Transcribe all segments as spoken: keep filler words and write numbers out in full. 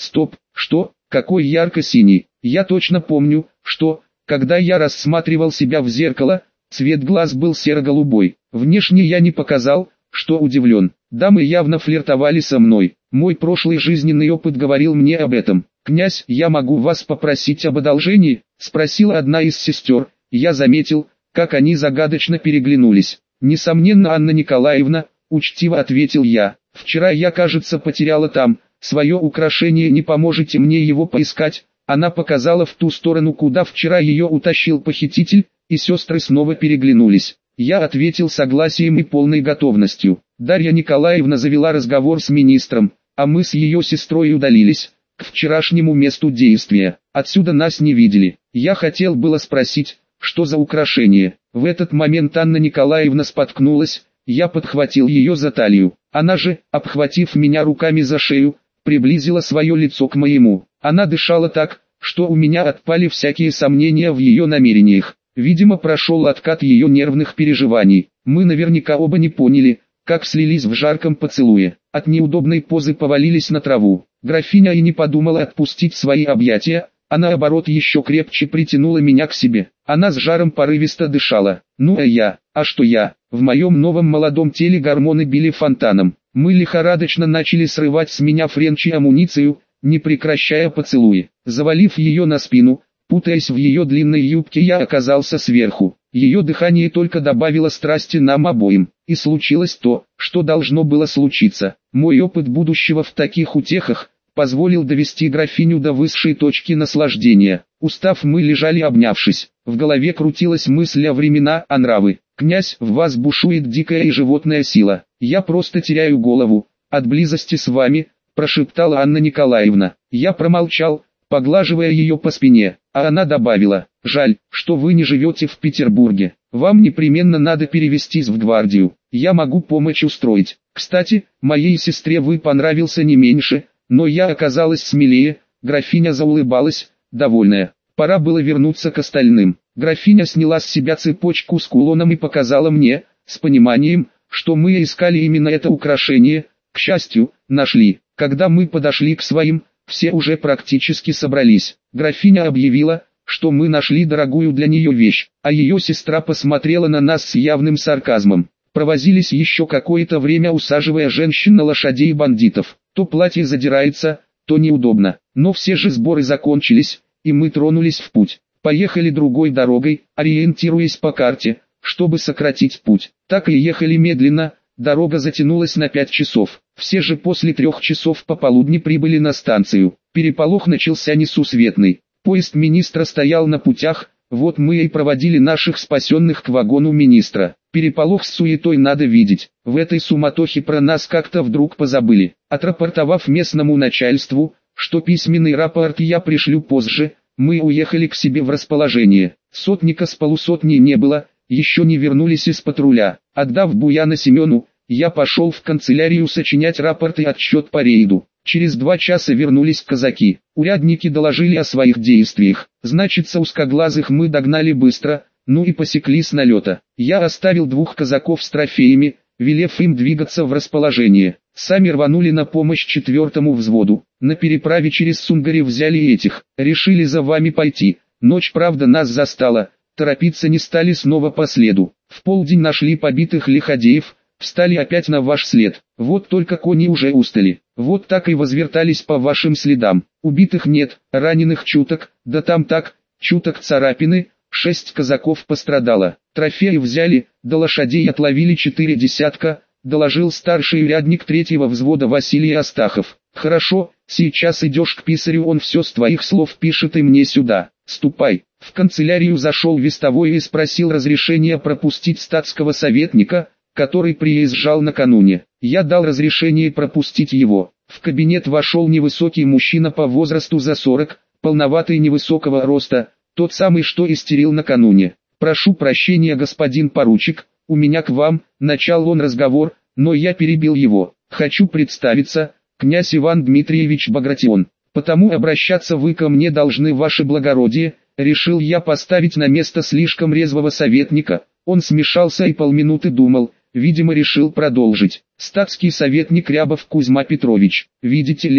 Стоп, что, какой ярко-синий? Я точно помню, что, когда я рассматривал себя в зеркало, цвет глаз был серо-голубой. Внешне я не показал, что удивлен. Дамы явно флиртовали со мной. Мой прошлый жизненный опыт говорил мне об этом. «Князь, я могу вас попросить об одолжении?» — спросила одна из сестер. Я заметил, как они загадочно переглянулись. «Несомненно, Анна Николаевна», — учтиво ответил я. «Вчера я, кажется, потеряла там свое украшение, не поможете мне его поискать?» Она показала в ту сторону, куда вчера ее утащил похититель, и сестры снова переглянулись. Я ответил согласием и полной готовностью. Дарья Николаевна завела разговор с министром, а мы с ее сестрой удалились к вчерашнему месту действия. Отсюда нас не видели. Я хотел было спросить, что за украшение. В этот момент Анна Николаевна споткнулась, я подхватил ее за талию. Она же, обхватив меня руками за шею, приблизила свое лицо к моему. Она дышала так, что у меня отпали всякие сомнения в ее намерениях. Видимо, прошел откат ее нервных переживаний. Мы наверняка оба не поняли, как слились в жарком поцелуе. От неудобной позы повалились на траву. Графиня и не подумала отпустить свои объятия, а наоборот еще крепче притянула меня к себе. Она с жаром порывисто дышала. Ну а я, а что я? В моем новом молодом теле гормоны били фонтаном. Мы лихорадочно начали срывать с меня френч и амуницию, не прекращая поцелуи. Завалив ее на спину, путаясь в ее длинной юбке, я оказался сверху. Ее дыхание только добавило страсти нам обоим. И случилось то, что должно было случиться. Мой опыт будущего в таких утехах позволил довести графиню до высшей точки наслаждения. Устав, мы лежали обнявшись. В голове крутилась мысль о времена, о нравы. «Князь, в вас бушует дикая и животная сила. Я просто теряю голову от близости с вами», — прошептала Анна Николаевна. Я промолчал, поглаживая ее по спине, а она добавила: «Жаль, что вы не живете в Петербурге. Вам непременно надо перевестись в гвардию. Я могу помочь устроить. Кстати, моей сестре вы понравился не меньше, но я оказалась смелее». Графиня заулыбалась, довольная. Пора было вернуться к остальным. Графиня сняла с себя цепочку с кулоном и показала мне, с пониманием, что мы искали именно это украшение. К счастью, нашли. Когда мы подошли к своим, все уже практически собрались. Графиня объявила, что мы нашли дорогую для нее вещь, а ее сестра посмотрела на нас с явным сарказмом. Провозились еще какое-то время, усаживая женщин на лошадей и бандитов. То платье задирается, то неудобно. Но все же сборы закончились, и мы тронулись в путь. Поехали другой дорогой, ориентируясь по карте, чтобы сократить путь. Так и ехали медленно. Дорога затянулась на пять часов. Все же после трех часов пополудни прибыли на станцию. Переполох начался несусветный. Поезд министра стоял на путях, вот мы и проводили наших спасенных к вагону министра. Переполох с суетой надо видеть. В этой суматохе про нас как-то вдруг позабыли. Отрапортовав местному начальству, что письменный рапорт я пришлю позже, мы уехали к себе в расположение. Сотника с полусотней не было, еще не вернулись из патруля. Отдав Буяна Семену, я пошел в канцелярию сочинять рапорт и отчет по рейду. Через два часа вернулись казаки. Урядники доложили о своих действиях. Значится, узкоглазых мы догнали быстро, ну и посекли с налета. Я оставил двух казаков с трофеями, велев им двигаться в расположение. Сами рванули на помощь четвертому взводу. На переправе через Сунгари взяли этих. Решили за вами пойти. Ночь, правда, нас застала. Торопиться не стали снова по следу. В полдень нашли побитых лиходеев, встали опять на ваш след. Вот только кони уже устали. Вот так и возвертались по вашим следам. Убитых нет, раненых чуток, да там так, чуток царапины. Шесть казаков пострадало. Трофеи взяли, до лошадей отловили четыре десятка, доложил старший урядник третьего взвода Василий Астахов. Хорошо, сейчас идешь к писарю, он все с твоих слов пишет и мне сюда. Ступай. В канцелярию зашел вестовой и спросил разрешения пропустить статского советника, который приезжал накануне. Я дал разрешение пропустить его. В кабинет вошел невысокий мужчина по возрасту за сорок, полноватый, невысокого роста, тот самый, что истерил накануне. «Прошу прощения, господин поручик, у меня к вам», — начал он разговор, но я перебил его. «Хочу представиться, князь Иван Дмитриевич Багратион. Потому обращаться вы ко мне должны, ваше благородие». Решил я поставить на место слишком резвого советника. Он смешался и полминуты думал, видимо решил продолжить. «Статский советник Рябов Кузьма Петрович, видите ли,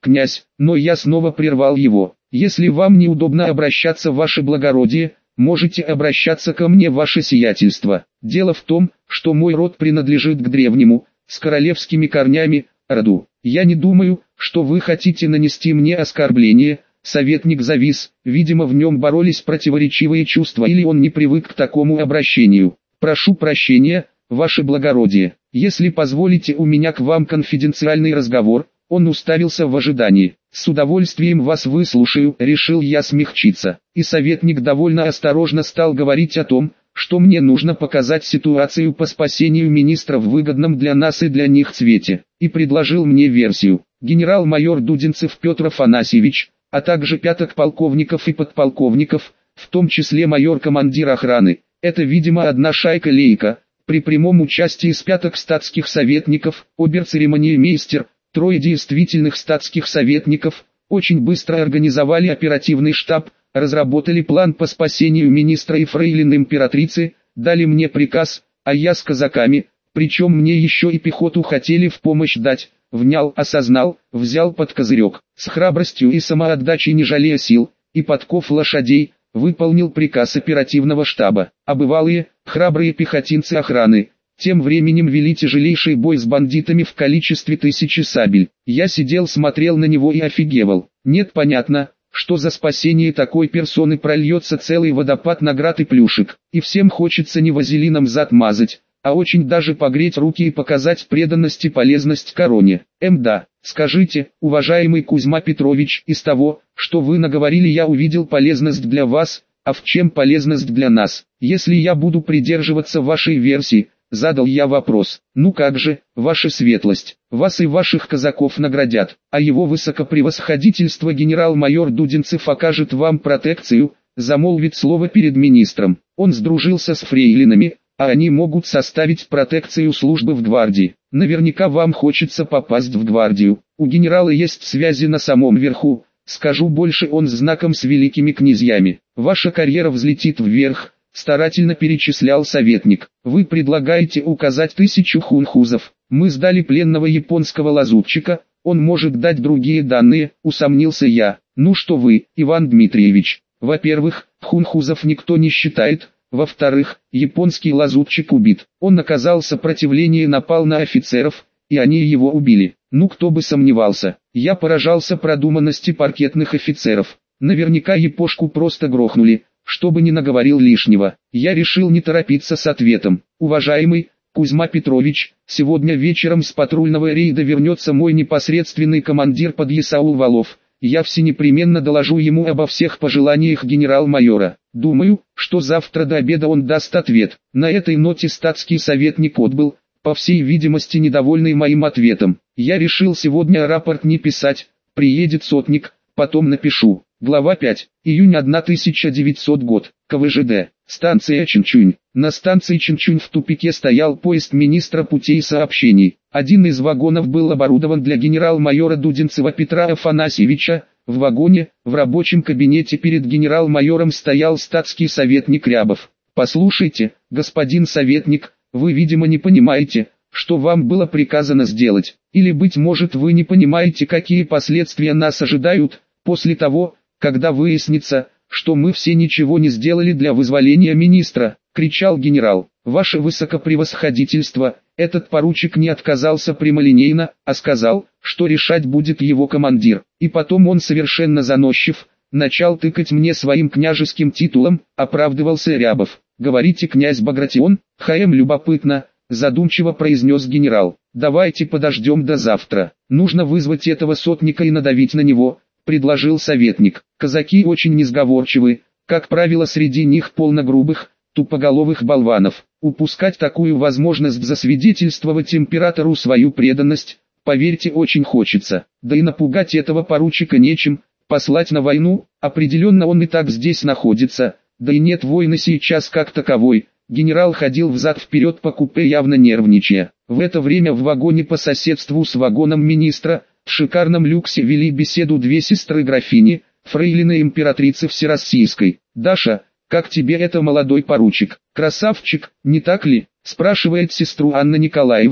князь, но я снова прервал его. Если вам неудобно обращаться, ваше благородие, можете обращаться ко мне, ваше сиятельство. Дело в том, что мой род принадлежит к древнему, с королевскими корнями, роду. Я не думаю, что вы хотите нанести мне оскорбление. Советник завис, видимо в нем боролись противоречивые чувства, или он не привык к такому обращению. Прошу прощения, ваше благородие, если позволите, у меня к вам конфиденциальный разговор. Он уставился в ожидании. С удовольствием вас выслушаю, решил я смягчиться. И советник довольно осторожно стал говорить о том, что мне нужно показать ситуацию по спасению министра в выгодном для нас и для них цвете. И предложил мне версию. Генерал-майор Дудинцев Петр Афанасьевич, а также пяток полковников и подполковников, в том числе майор-командир охраны. Это, видимо, одна шайка-лейка, при прямом участии с пяток статских советников, обер-церемониймейстер, трое действительных статских советников, очень быстро организовали оперативный штаб, разработали план по спасению министра и фрейлин императрицы, дали мне приказ, а я с казаками, причем мне еще и пехоту хотели в помощь дать, внял, осознал, взял под козырек, с храбростью и самоотдачей не жалея сил, и подков лошадей, выполнил приказ оперативного штаба. А бывалые, храбрые пехотинцы охраны, тем временем вели тяжелейший бой с бандитами в количестве тысячи сабель. Я сидел, смотрел на него и офигевал. Нет, понятно, что за спасение такой персоны прольется целый водопад наград и плюшек. И всем хочется не вазелином зад мазать, а очень даже погреть руки и показать преданность и полезность короне. Мда, скажите, уважаемый Кузьма Петрович, из того, что вы наговорили, я увидел полезность для вас, а в чем полезность для нас? Если я буду придерживаться вашей версии, задал я вопрос. Ну как же, ваша светлость, вас и ваших казаков наградят, а его высокопревосходительство генерал-майор Дудинцев окажет вам протекцию, замолвит слово перед министром. Он сдружился с фрейлинами, а они могут составить протекцию службы в гвардии. Наверняка вам хочется попасть в гвардию. У генерала есть связи на самом верху, скажу больше, он знаком с великими князьями. Ваша карьера взлетит вверх. Старательно перечислял советник. Вы предлагаете указать тысячу хунхузов. Мы сдали пленного японского лазутчика, он может дать другие данные, усомнился я. Ну что вы, Иван Дмитриевич, во-первых, хунхузов никто не считает, во-вторых, японский лазутчик убит. Он оказал сопротивление, напал на офицеров, и они его убили. Ну кто бы сомневался. Я поражался продуманности паркетных офицеров. Наверняка япошку просто грохнули, чтобы не наговорил лишнего. Я решил не торопиться с ответом. Уважаемый Кузьма Петрович, сегодня вечером с патрульного рейда вернется мой непосредственный командир подъясаул Валов. Я всенепременно доложу ему обо всех пожеланиях генерал-майора. Думаю, что завтра до обеда он даст ответ. На этой ноте статский советник отбыл, по всей видимости недовольный моим ответом. Я решил сегодня рапорт не писать, приедет сотник, потом напишу. Глава пять. Июнь тысяча девятисотый год. ка вэ жэ дэ. Станция Чинчунь. На станции Чинчунь в тупике стоял поезд министра путей сообщений. Один из вагонов был оборудован для генерал-майора Дудинцева Петра Афанасьевича. В вагоне, в рабочем кабинете перед генерал-майором стоял статский советник Рябов. «Послушайте, господин советник, вы, видимо, не понимаете, что вам было приказано сделать. Или, быть может, вы не понимаете, какие последствия нас ожидают, после того, когда выяснится, что мы все ничего не сделали для вызволения министра», — кричал генерал. «Ваше высокопревосходительство, этот поручик не отказался прямолинейно, а сказал, что решать будет его командир. И потом он совершенно заносчив, начал тыкать мне своим княжеским титулом», — оправдывался Рябов. «Говорите, князь Багратион?» «Хаем любопытно», — задумчиво произнес генерал. «Давайте подождем до завтра. Нужно вызвать этого сотника и надавить на него», — предложил советник. «Казаки очень несговорчивы, как правило, среди них полно грубых, тупоголовых болванов. Упускать такую возможность засвидетельствовать императору свою преданность, поверьте, очень хочется. Да и напугать этого поручика нечем, послать на войну, определенно он и так здесь находится, да и нет войны сейчас как таковой». Генерал ходил взад-вперед по купе, явно нервничая. В это время в вагоне по соседству с вагоном министра, в шикарном люксе, вели беседу две сестры-графини, фрейлины императрицы Всероссийской. «Даша, как тебе это, молодой поручик? Красавчик, не так ли?» — спрашивает сестру Анна Николаевна.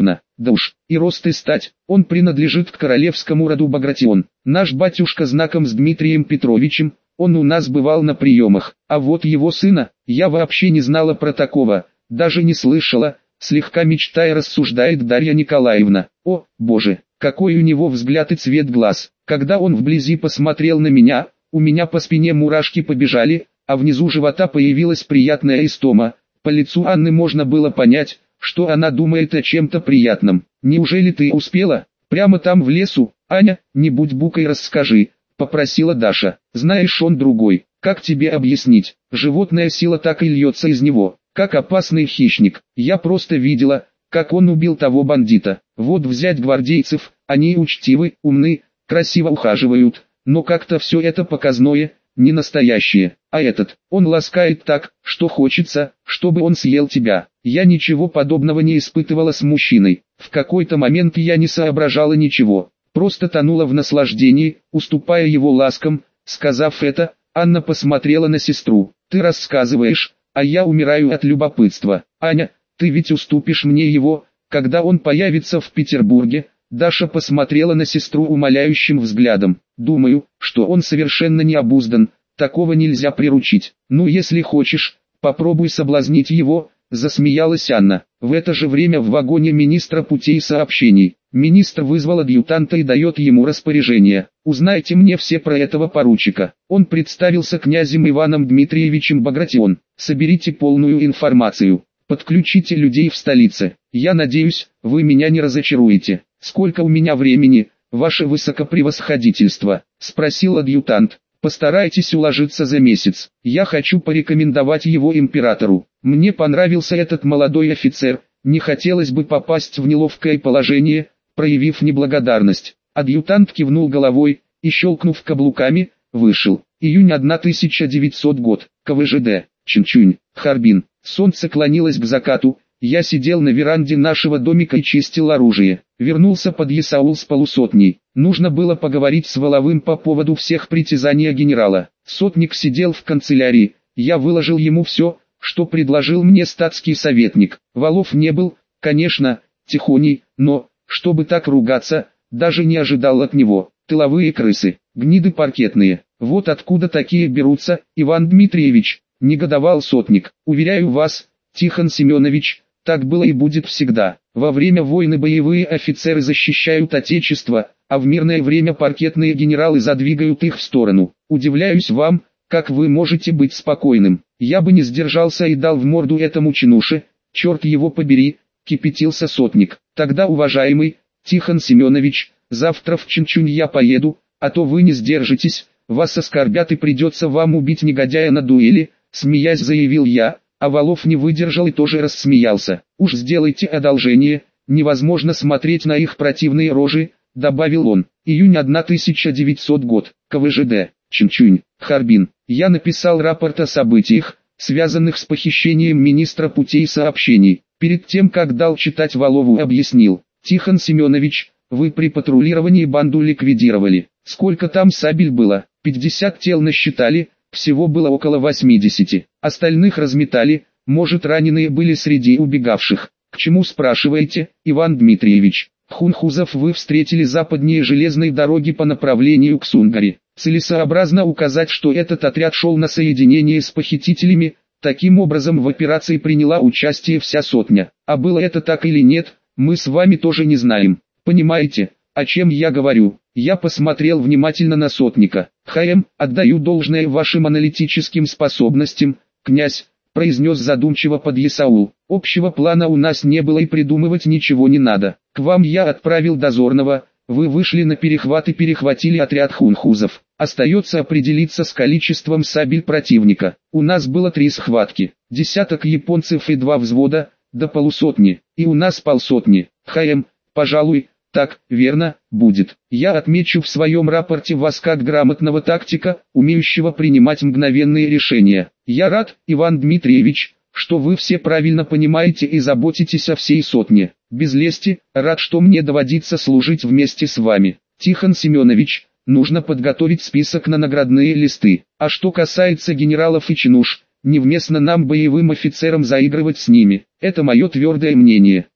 Да уж, и рост и стать, он принадлежит к королевскому роду Багратион. Наш батюшка знаком с Дмитрием Петровичем, он у нас бывал на приемах, а вот его сына, я вообще не знала про такого, даже не слышала, слегка мечтая рассуждает Дарья Николаевна. О, боже, какой у него взгляд и цвет глаз. Когда он вблизи посмотрел на меня, у меня по спине мурашки побежали, а внизу живота появилась приятная истома. По лицу Анны можно было понять, что она думает о чем-то приятном. «Неужели ты успела? Прямо там в лесу? Аня, не будь букой, расскажи», — попросила Даша. «Знаешь, он другой. Как тебе объяснить? Животная сила так и льется из него, как опасный хищник. Я просто видела, как он убил того бандита. Вот взять гвардейцев, они учтивы, умны, красиво ухаживают, но как-то все это показное, не настоящее. А этот, он ласкает так, что хочется, чтобы он съел тебя». Я ничего подобного не испытывала с мужчиной. В какой-то момент я не соображала ничего, просто тонула в наслаждении, уступая его ласкам. Сказав это, Анна посмотрела на сестру. «Ты рассказываешь, а я умираю от любопытства. Аня, ты ведь уступишь мне его, когда он появится в Петербурге?» Даша посмотрела на сестру умоляющим взглядом. «Думаю, что он совершенно не обуздан, такого нельзя приручить. Ну если хочешь, попробуй соблазнить его», — засмеялась Анна. В это же время в вагоне министра путей сообщений. Министр вызвал адъютанта и дает ему распоряжение. «Узнайте мне все про этого поручика». Он представился князем Иваном Дмитриевичем Багратион. «Соберите полную информацию. Подключите людей в столице. Я надеюсь, вы меня не разочаруете». «Сколько у меня времени, ваше высокопревосходительство?» — спросил адъютант. «Постарайтесь уложиться за месяц. Я хочу порекомендовать его императору. Мне понравился этот молодой офицер, не хотелось бы попасть в неловкое положение, проявив неблагодарность». Адъютант кивнул головой и, щелкнув каблуками, вышел. Июнь тысяча девятисотый год. ка вэ жэ дэ. Чинчунь, Харбин. Солнце клонилось к закату. Я сидел на веранде нашего домика и чистил оружие. Вернулся подъясаул с полусотней. Нужно было поговорить с Воловым по поводу всех притязаний генерала. Сотник сидел в канцелярии. Я выложил ему все, что предложил мне статский советник. Волов не был, конечно, тихоней, но, чтобы так ругаться, даже не ожидал от него. Тыловые крысы, гниды паркетные. Вот откуда такие берутся, Иван Дмитриевич, негодовал сотник. Уверяю вас, Тихон Семенович, так было и будет всегда. Во время войны боевые офицеры защищают Отечество, а в мирное время паркетные генералы задвигают их в сторону. Удивляюсь вам, как вы можете быть спокойным. Я бы не сдержался и дал в морду этому чинуше, черт его побери, кипятился сотник. Тогда, уважаемый Тихон Семенович, завтра в Чинчунь я поеду, а то вы не сдержитесь, вас оскорбят и придется вам убить негодяя на дуэли, смеясь заявил я. А Волов не выдержал и тоже рассмеялся. «Уж сделайте одолжение, невозможно смотреть на их противные рожи», — добавил он. Июнь тысяча девятисотый год. ка вэ жэ дэ. Чинчунь, Харбин. Я написал рапорт о событиях, связанных с похищением министра путей сообщений. Перед тем, как дал читать Волову, объяснил. «Тихон Семенович, вы при патрулировании банду ликвидировали. Сколько там сабель было? пятьдесят тел насчитали. Всего было около восьмидесяти. Остальных разметали, может раненые были среди убегавших. К чему спрашиваете, Иван Дмитриевич? Хунхузов вы встретили западнее железной дороги по направлению к Сунгаре. Целесообразно указать, что этот отряд шел на соединение с похитителями, таким образом в операции приняла участие вся сотня. А было это так или нет, мы с вами тоже не знаем. Понимаете, о чем я говорю? Я посмотрел внимательно на сотника. «Хаем, отдаю должное вашим аналитическим способностям, князь», — произнес задумчиво подъясаул. «Общего плана у нас не было и придумывать ничего не надо. К вам я отправил дозорного, вы вышли на перехват и перехватили отряд хунхузов. Остается определиться с количеством сабель противника. У нас было три схватки, десяток японцев и два взвода, до полусотни, и у нас полсотни. Хаем, пожалуй, так, верно, будет. Я отмечу в своем рапорте вас как грамотного тактика, умеющего принимать мгновенные решения. Я рад, Иван Дмитриевич, что вы все правильно понимаете и заботитесь о всей сотне. Без лести, рад, что мне доводится служить вместе с вами. Тихон Семенович, нужно подготовить список на наградные листы. А что касается генералов и чинуш, невместно нам боевым офицерам заигрывать с ними. Это мое твердое мнение.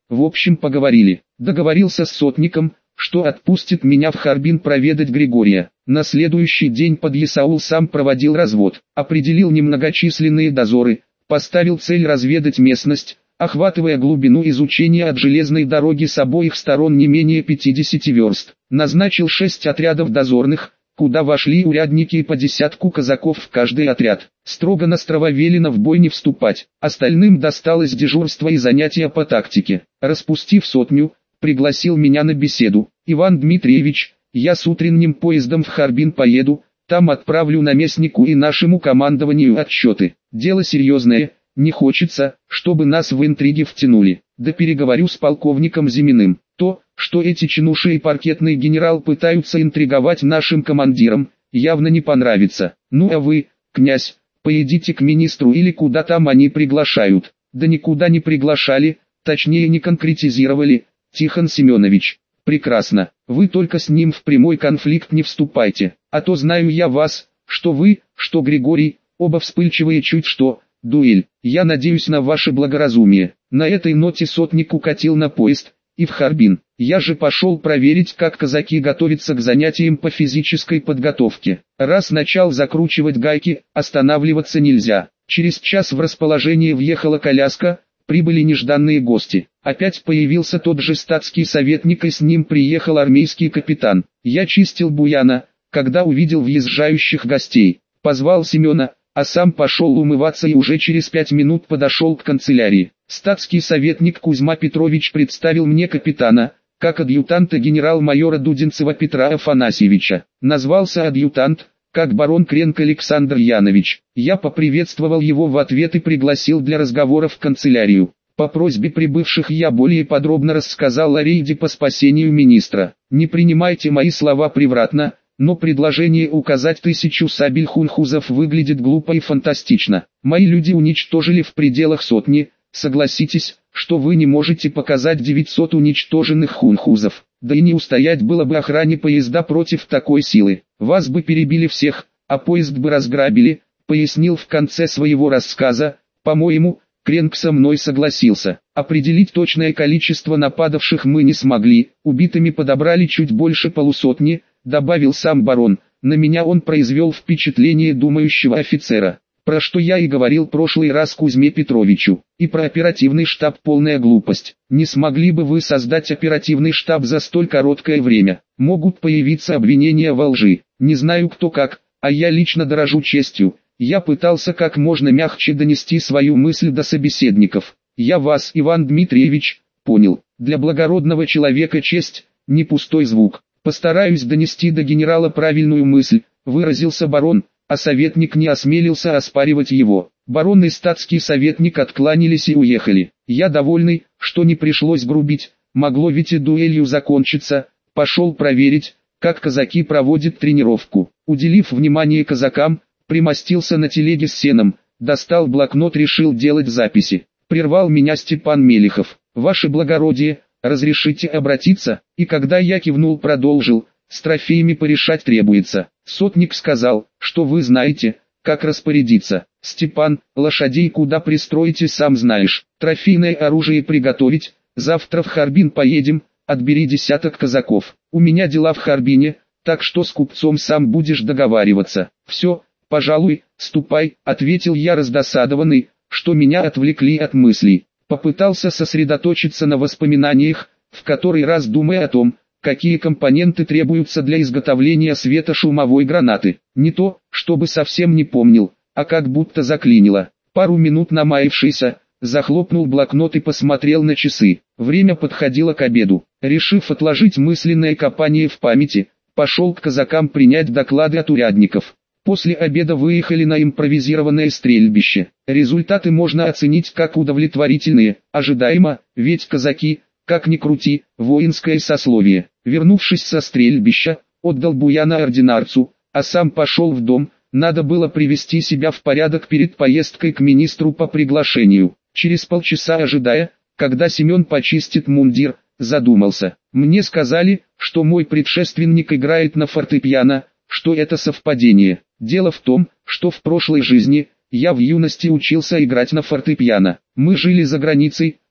В общем, поговорили. Договорился с сотником, что отпустит меня в Харбин проведать Григория. На следующий день подъясаул сам проводил развод, определил немногочисленные дозоры, поставил цель разведать местность, охватывая глубину изучения от железной дороги с обоих сторон не менее пятидесяти верст. Назначил шесть отрядов дозорных, куда вошли урядники и по десятку казаков в каждый отряд. Строго-настрого велено в бой не вступать, остальным досталось дежурство и занятия по тактике. Распустив сотню, пригласил меня на беседу. «Иван Дмитриевич, я с утренним поездом в Харбин поеду, там отправлю наместнику и нашему командованию отчеты. Дело серьезное, не хочется, чтобы нас в интриги втянули. Да переговорю с полковником Зиминым. То, что эти чинуши и паркетный генерал пытаются интриговать нашим командирам, явно не понравится. Ну а вы, князь, поедите к министру или куда там они приглашают». «Да никуда не приглашали, точнее не конкретизировали, Тихон Семенович». «Прекрасно, вы только с ним в прямой конфликт не вступайте, а то знаю я вас, что вы, что Григорий, оба вспыльчивые чуть что, дуэль. Я надеюсь на ваше благоразумие». На этой ноте сотник укатил на поезд, и в Харбин. Я же пошел проверить, как казаки готовятся к занятиям по физической подготовке. Раз начал закручивать гайки, останавливаться нельзя. Через час в расположение въехала коляска, прибыли нежданные гости. Опять появился тот же статский советник, и с ним приехал армейский капитан. Я чистил буяна, когда увидел въезжающих гостей. Позвал Семена, а сам пошел умываться и уже через пять минут подошел к канцелярии. Статский советник Кузьма Петрович представил мне капитана, как адъютанта генерал-майора Дудинцева Петра Афанасьевича. Назвался адъютант, как барон Кренк Александр Янович. Я поприветствовал его в ответ и пригласил для разговора в канцелярию. По просьбе прибывших я более подробно рассказал о рейде по спасению министра. Не принимайте мои слова превратно, но предложение указать тысячу сабель хунхузов выглядит глупо и фантастично. Мои люди уничтожили в пределах сотни, согласитесь, что вы не можете показать девятьсот уничтоженных хунхузов. Да и не устоять было бы охране поезда против такой силы. Вас бы перебили всех, а поезд бы разграбили, пояснил в конце своего рассказа. По-моему, Кренк со мной согласился. Определить точное количество нападавших мы не смогли, убитыми подобрали чуть больше полусотни, добавил сам барон. На меня он произвел впечатление думающего офицера, про что я и говорил прошлый раз Кузьме Петровичу. И про оперативный штаб полная глупость. Не смогли бы вы создать оперативный штаб за столь короткое время? Могут появиться обвинения во лжи. Не знаю кто как, а я лично дорожу честью. Я пытался как можно мягче донести свою мысль до собеседников. Я вас, Иван Дмитриевич, понял. Для благородного человека честь – не пустой звук. Постараюсь донести до генерала правильную мысль, выразился барон, а советник не осмелился оспаривать его. Барон и статский советник откланялись и уехали. Я довольный, что не пришлось грубить, могло ведь и дуэлью закончиться. Пошел проверить, как казаки проводят тренировку. Уделив внимание казакам, примостился на телеге с сеном, достал блокнот, решил делать записи. Прервал меня Степан Мелихов. «Ваше благородие, разрешите обратиться?» И когда я кивнул, продолжил: «С трофеями порешать требуется. Сотник сказал, что вы знаете, как распорядиться. Степан, лошадей куда пристроите, сам знаешь. Трофейное оружие приготовить, завтра в Харбин поедем, отбери десяток казаков. У меня дела в Харбине, так что с купцом сам будешь договариваться. Все, пожалуй, ступай», — ответил я раздосадованный, что меня отвлекли от мыслей. Попытался сосредоточиться на воспоминаниях, в который раз думая о том, какие компоненты требуются для изготовления светошумовой гранаты. Не то, чтобы совсем не помнил, а как будто заклинило. Пару минут намаявшийся, захлопнул блокнот и посмотрел на часы. Время подходило к обеду. Решив отложить мысленное копание в памяти, пошел к казакам принять доклады от урядников. После обеда выехали на импровизированное стрельбище. Результаты можно оценить как удовлетворительные, ожидаемо, ведь казаки, как ни крути, воинское сословие. Вернувшись со стрельбища, отдал буяна ординарцу, а сам пошел в дом. Надо было привести себя в порядок перед поездкой к министру по приглашению. Через полчаса, ожидая, когда Семен почистит мундир, задумался. Мне сказали, что мой предшественник играет на фортепиано, что это совпадение. Дело в том, что в прошлой жизни я в юности учился играть на фортепиано. Мы жили за границей,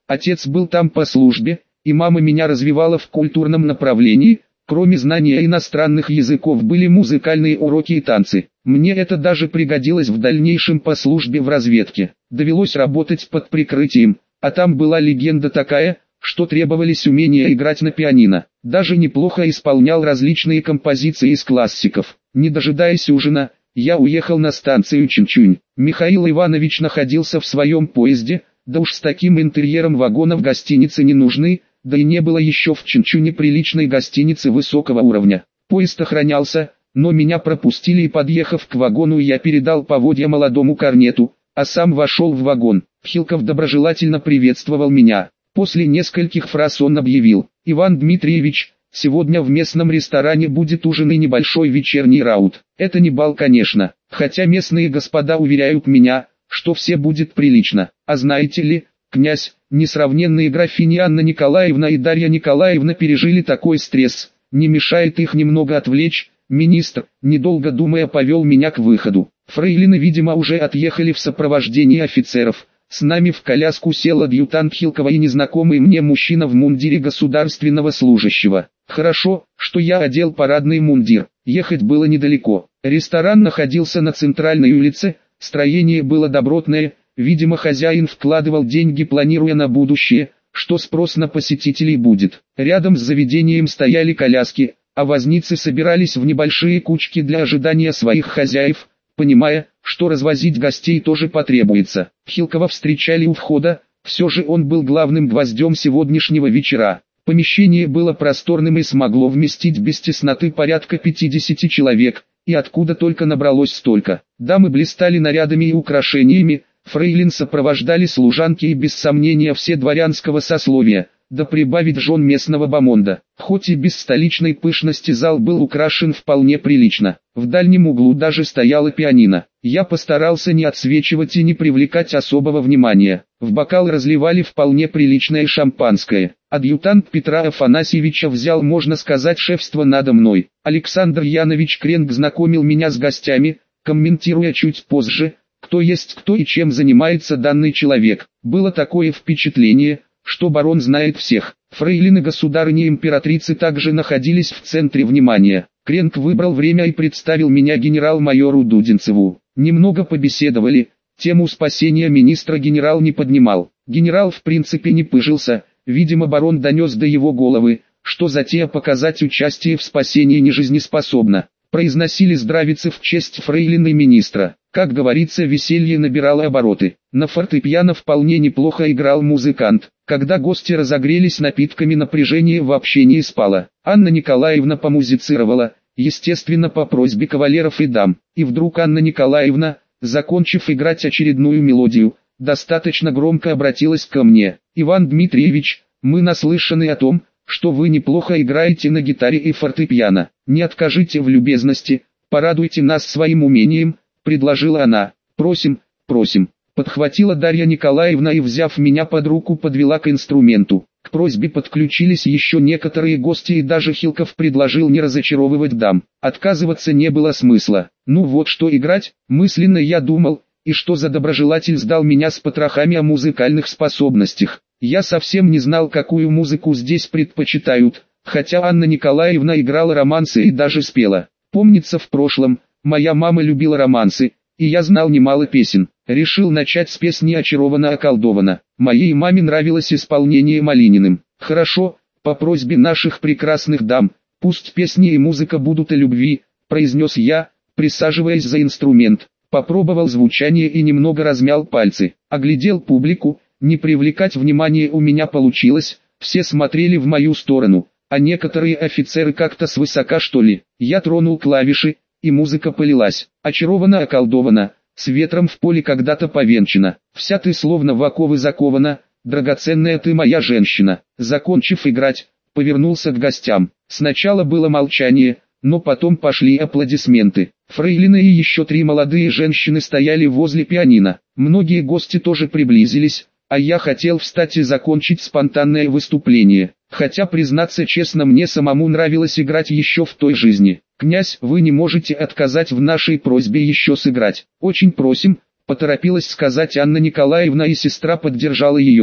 Отец был там по службе, и мама меня развивала в культурном направлении. Кроме знания иностранных языков были музыкальные уроки и танцы. Мне это даже пригодилось в дальнейшем по службе в разведке. Довелось работать под прикрытием, а там была легенда такая, что требовались умения играть на пианино. Даже неплохо исполнял различные композиции из классиков. Не дожидаясь ужина, я уехал на станцию Чунчунь. Михаил Иванович находился в своем поезде, да уж с таким интерьером вагонов гостиницы не нужны, да и не было еще в Чунчуне приличной гостиницы высокого уровня. Поезд охранялся, но меня пропустили и, подъехав к вагону, я передал поводья молодому корнету, а сам вошел в вагон. Хилков доброжелательно приветствовал меня. После нескольких фраз он объявил: «Иван Дмитриевич, сегодня в местном ресторане будет ужин и небольшой вечерний раут. Это не бал, конечно, хотя местные господа уверяют меня, что все будет прилично. А знаете ли, князь, несравненные графини Анна Николаевна и Дарья Николаевна пережили такой стресс, не мешает их немного отвлечь». Министр, недолго думая, повел меня к выходу. Фрейлины, видимо, уже отъехали в сопровождении офицеров. С нами в коляску сел адъютант Хилкова и незнакомый мне мужчина в мундире государственного служащего. Хорошо, что я одел парадный мундир. Ехать было недалеко. Ресторан находился на центральной улице, строение было добротное, видимо, хозяин вкладывал деньги, планируя на будущее, что спрос на посетителей будет. Рядом с заведением стояли коляски, а возницы собирались в небольшие кучки для ожидания своих хозяев, понимая, что развозить гостей тоже потребуется. Хилкова встречали у входа, все же он был главным гвоздем сегодняшнего вечера. Помещение было просторным и смогло вместить без тесноты порядка пятидесяти человек, и откуда только набралось столько. Дамы блистали нарядами и украшениями, фрейлин сопровождали служанки и без сомнения все дворянского сословия, да прибавить жен местного бомонда. Хоть и без столичной пышности зал был украшен вполне прилично. В дальнем углу даже стояла пианино. Я постарался не отсвечивать и не привлекать особого внимания. В бокал разливали вполне приличное шампанское. Адъютант Петра Афанасьевича взял, можно сказать, шефство надо мной. Александр Янович Кренк знакомил меня с гостями, комментируя чуть позже, кто есть кто и чем занимается данный человек. Было такое впечатление, что барон знает всех. Фрейлины государыни императрицы также находились в центре внимания. Кренк выбрал время и представил меня генерал-майору Дудинцеву. Немного побеседовали, тему спасения министра генерал не поднимал. Генерал в принципе не пыжился, видимо, барон донес до его головы, что затея показать участие в спасении не жизнеспособна. Произносили здравицы в честь фрейлины министра. Как говорится, веселье набирало обороты. На фортепиано вполне неплохо играл музыкант. Когда гости разогрелись напитками, напряжение в общении спало. Анна Николаевна помузицировала, естественно, по просьбе кавалеров и дам. И вдруг Анна Николаевна, закончив играть очередную мелодию, достаточно громко обратилась ко мне: «Иван Дмитриевич, мы наслышаны о том, что вы неплохо играете на гитаре и фортепиано. Не откажите в любезности, порадуйте нас своим умением», — предложила она. «Просим, просим», — подхватила Дарья Николаевна и, взяв меня под руку, подвела к инструменту. К просьбе подключились еще некоторые гости, и даже Хилков предложил не разочаровывать дам. Отказываться не было смысла. Ну вот что играть, мысленно я думал, и что за доброжелатель сдал меня с потрохами о музыкальных способностях. Я совсем не знал, какую музыку здесь предпочитают, хотя Анна Николаевна играла романсы и даже спела. Помнится, в прошлом, моя мама любила романсы, и я знал немало песен. Решил начать с песни «Очарована, околдована». Моей маме нравилось исполнение Малининым. «Хорошо, по просьбе наших прекрасных дам, пусть песни и музыка будут о любви», — произнес я, присаживаясь за инструмент. Попробовал звучание и немного размял пальцы. Оглядел публику. Не привлекать внимания у меня получилось, все смотрели в мою сторону, а некоторые офицеры как-то свысока, что ли. Я тронул клавиши, и музыка полилась. «Очарована, околдована, с ветром в поле когда-то повенчана, вся ты словно в оковы закована, драгоценная ты моя женщина». Закончив играть, повернулся к гостям. Сначала было молчание, но потом пошли аплодисменты. Фрейлины и еще три молодые женщины стояли возле пианино. Многие гости тоже приблизились, а я хотел встать и закончить спонтанное выступление. Хотя, признаться честно, мне самому нравилось играть еще в той жизни. «Князь, вы не можете отказать в нашей просьбе еще сыграть. Очень просим», — поторопилась сказать Анна Николаевна, и сестра поддержала ее.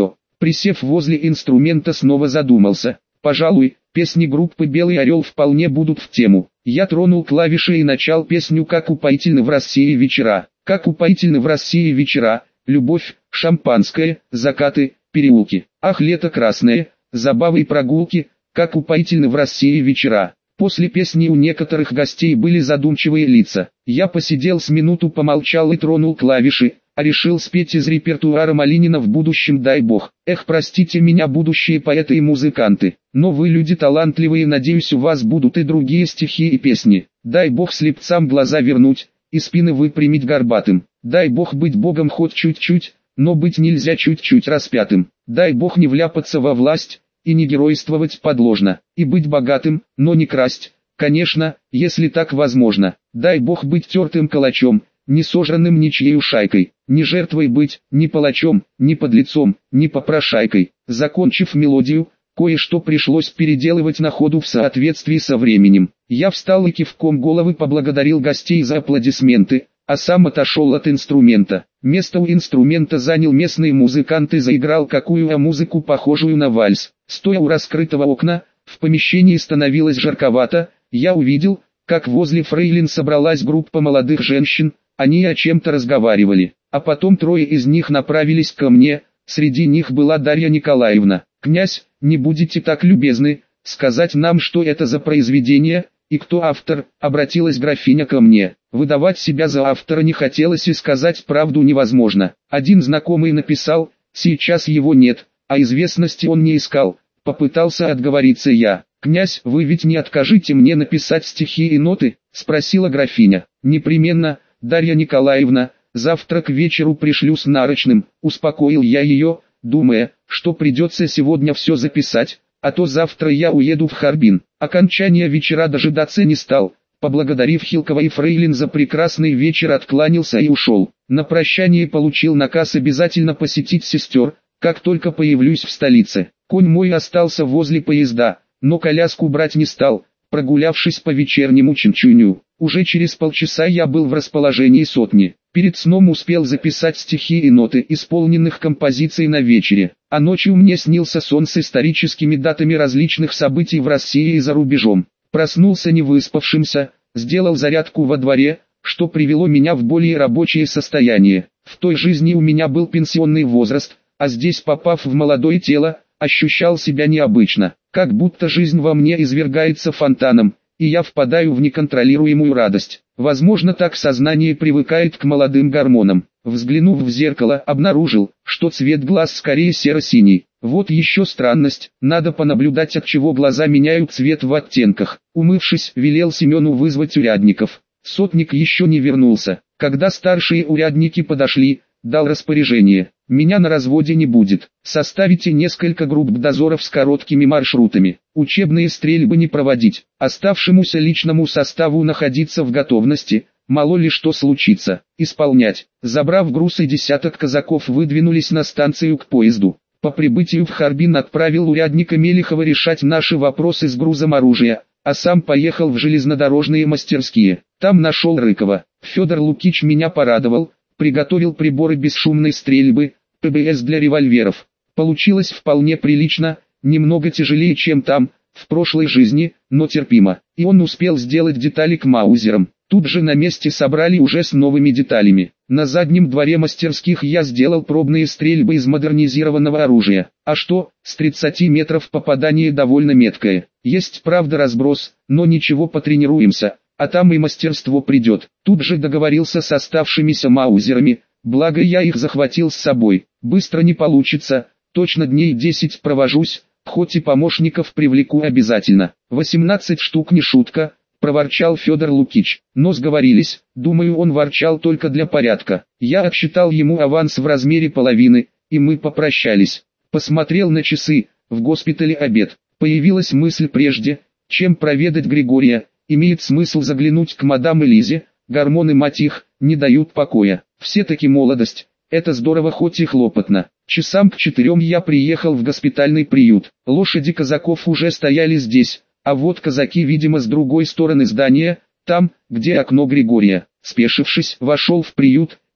Присев возле инструмента, снова задумался. Пожалуй, песни группы «Белый орел» вполне будут в тему. Я тронул клавиши и начал песню «Как упоительны в России вечера». Как упоительны в России вечера, любовь, шампанское, закаты, переулки. Ах, лето красное, забавы и прогулки, как упоительны в России вечера. После песни у некоторых гостей были задумчивые лица. Я посидел с минуту, помолчал и тронул клавиши, а решил спеть из репертуара Малинина «В будущем дай бог». Эх, простите меня, будущие поэты и музыканты, но вы люди талантливые, надеюсь, у вас будут и другие стихи и песни. Дай бог слепцам глаза вернуть, и спины выпрямить горбатым. Дай бог быть богом хоть чуть-чуть, но быть нельзя чуть-чуть распятым. Дай бог не вляпаться во власть, и не геройствовать подложно, и быть богатым, но не красть, конечно, если так возможно. Дай бог быть тертым калачом, не сожранным ничьей шайкой, не жертвой быть, ни палачом, ни подлецом, ни попрошайкой. Закончив мелодию, кое-что пришлось переделывать на ходу в соответствии со временем. Я встал и кивком головы поблагодарил гостей за аплодисменты, а сам отошел от инструмента. Место у инструмента занял местный музыкант и заиграл какую-то музыку, похожую на вальс. Стоя у раскрытого окна, в помещении становилось жарковато, я увидел, как возле фрейлин собралась группа молодых женщин, они о чем-то разговаривали, а потом трое из них направились ко мне, среди них была Дарья Николаевна. «Князь, не будете так любезны, сказать нам, что это за произведение, и кто автор?» — обратилась графиня ко мне. Выдавать себя за автора не хотелось и сказать правду невозможно. Один знакомый написал, сейчас его нет, а известности он не искал. Попытался отговориться я. «Князь, вы ведь не откажите мне написать стихи и ноты?» — спросила графиня. «Непременно, Дарья Николаевна, завтра к вечеру пришлю с нарочным», — успокоил я ее, думая, что придется сегодня все записать, а то завтра я уеду в Харбин. Окончания вечера дожидаться не стал. Поблагодарив Хилкова и фрейлин за прекрасный вечер, откланялся и ушел. На прощание получил наказ обязательно посетить сестер, как только появлюсь в столице. Конь мой остался возле поезда, но коляску брать не стал, прогулявшись по вечернему Чинчуню. Уже через полчаса я был в расположении сотни. Перед сном успел записать стихи и ноты исполненных композиций на вечере, а ночью мне снился сон с историческими датами различных событий в России и за рубежом. Проснулся невыспавшимся, сделал зарядку во дворе, что привело меня в более рабочее состояние. В той жизни у меня был пенсионный возраст, а здесь, попав в молодое тело, ощущал себя необычно, как будто жизнь во мне извергается фонтаном, и я впадаю в неконтролируемую радость. Возможно, так сознание привыкает к молодым гормонам. Взглянув в зеркало, обнаружил, что цвет глаз скорее серо-синий. Вот еще странность, надо понаблюдать, от чего глаза меняют цвет в оттенках. Умывшись, велел Семену вызвать урядников. Сотник еще не вернулся. Когда старшие урядники подошли, дал распоряжение: меня на разводе не будет. Составите несколько групп дозоров с короткими маршрутами. Учебные стрельбы не проводить. Оставшемуся личному составу находиться в готовности, мало ли что случится. Исполнять. Забрав груз и десяток казаков, выдвинулись на станцию к поезду. По прибытию в Харбин отправил урядника Мелихова решать наши вопросы с грузом оружия, а сам поехал в железнодорожные мастерские. Там нашел Рыкова. Федор Лукич меня порадовал. Приготовил приборы бесшумной стрельбы, ПБС для револьверов. Получилось вполне прилично, немного тяжелее, чем там, в прошлой жизни, но терпимо. И он успел сделать детали к маузерам. Тут же на месте собрали уже с новыми деталями. На заднем дворе мастерских я сделал пробные стрельбы из модернизированного оружия. А что, с тридцати метров попадание довольно меткое. Есть, правда, разброс, но ничего, потренируемся. А там и мастерство придет. Тут же договорился с оставшимися маузерами, благо я их захватил с собой. Быстро не получится, точно дней десять провожусь, хоть и помощников привлеку обязательно. восемнадцать штук не шутка, проворчал Федор Лукич. Но сговорились, думаю, он ворчал только для порядка. Я отсчитал ему аванс в размере половины, и мы попрощались. Посмотрел на часы, в госпитале обед. Появилась мысль прежде, чем проведать Григория. Имеет смысл заглянуть к мадам Элизе, гормоны, мать их, не дают покоя. Все-таки молодость, это здорово, хоть и хлопотно. Часам к четырем я приехал в госпитальный приют. Лошади казаков уже стояли здесь, а вот казаки, видимо, с другой стороны здания, там, где окно Григория. Спешившись, вошел в приют,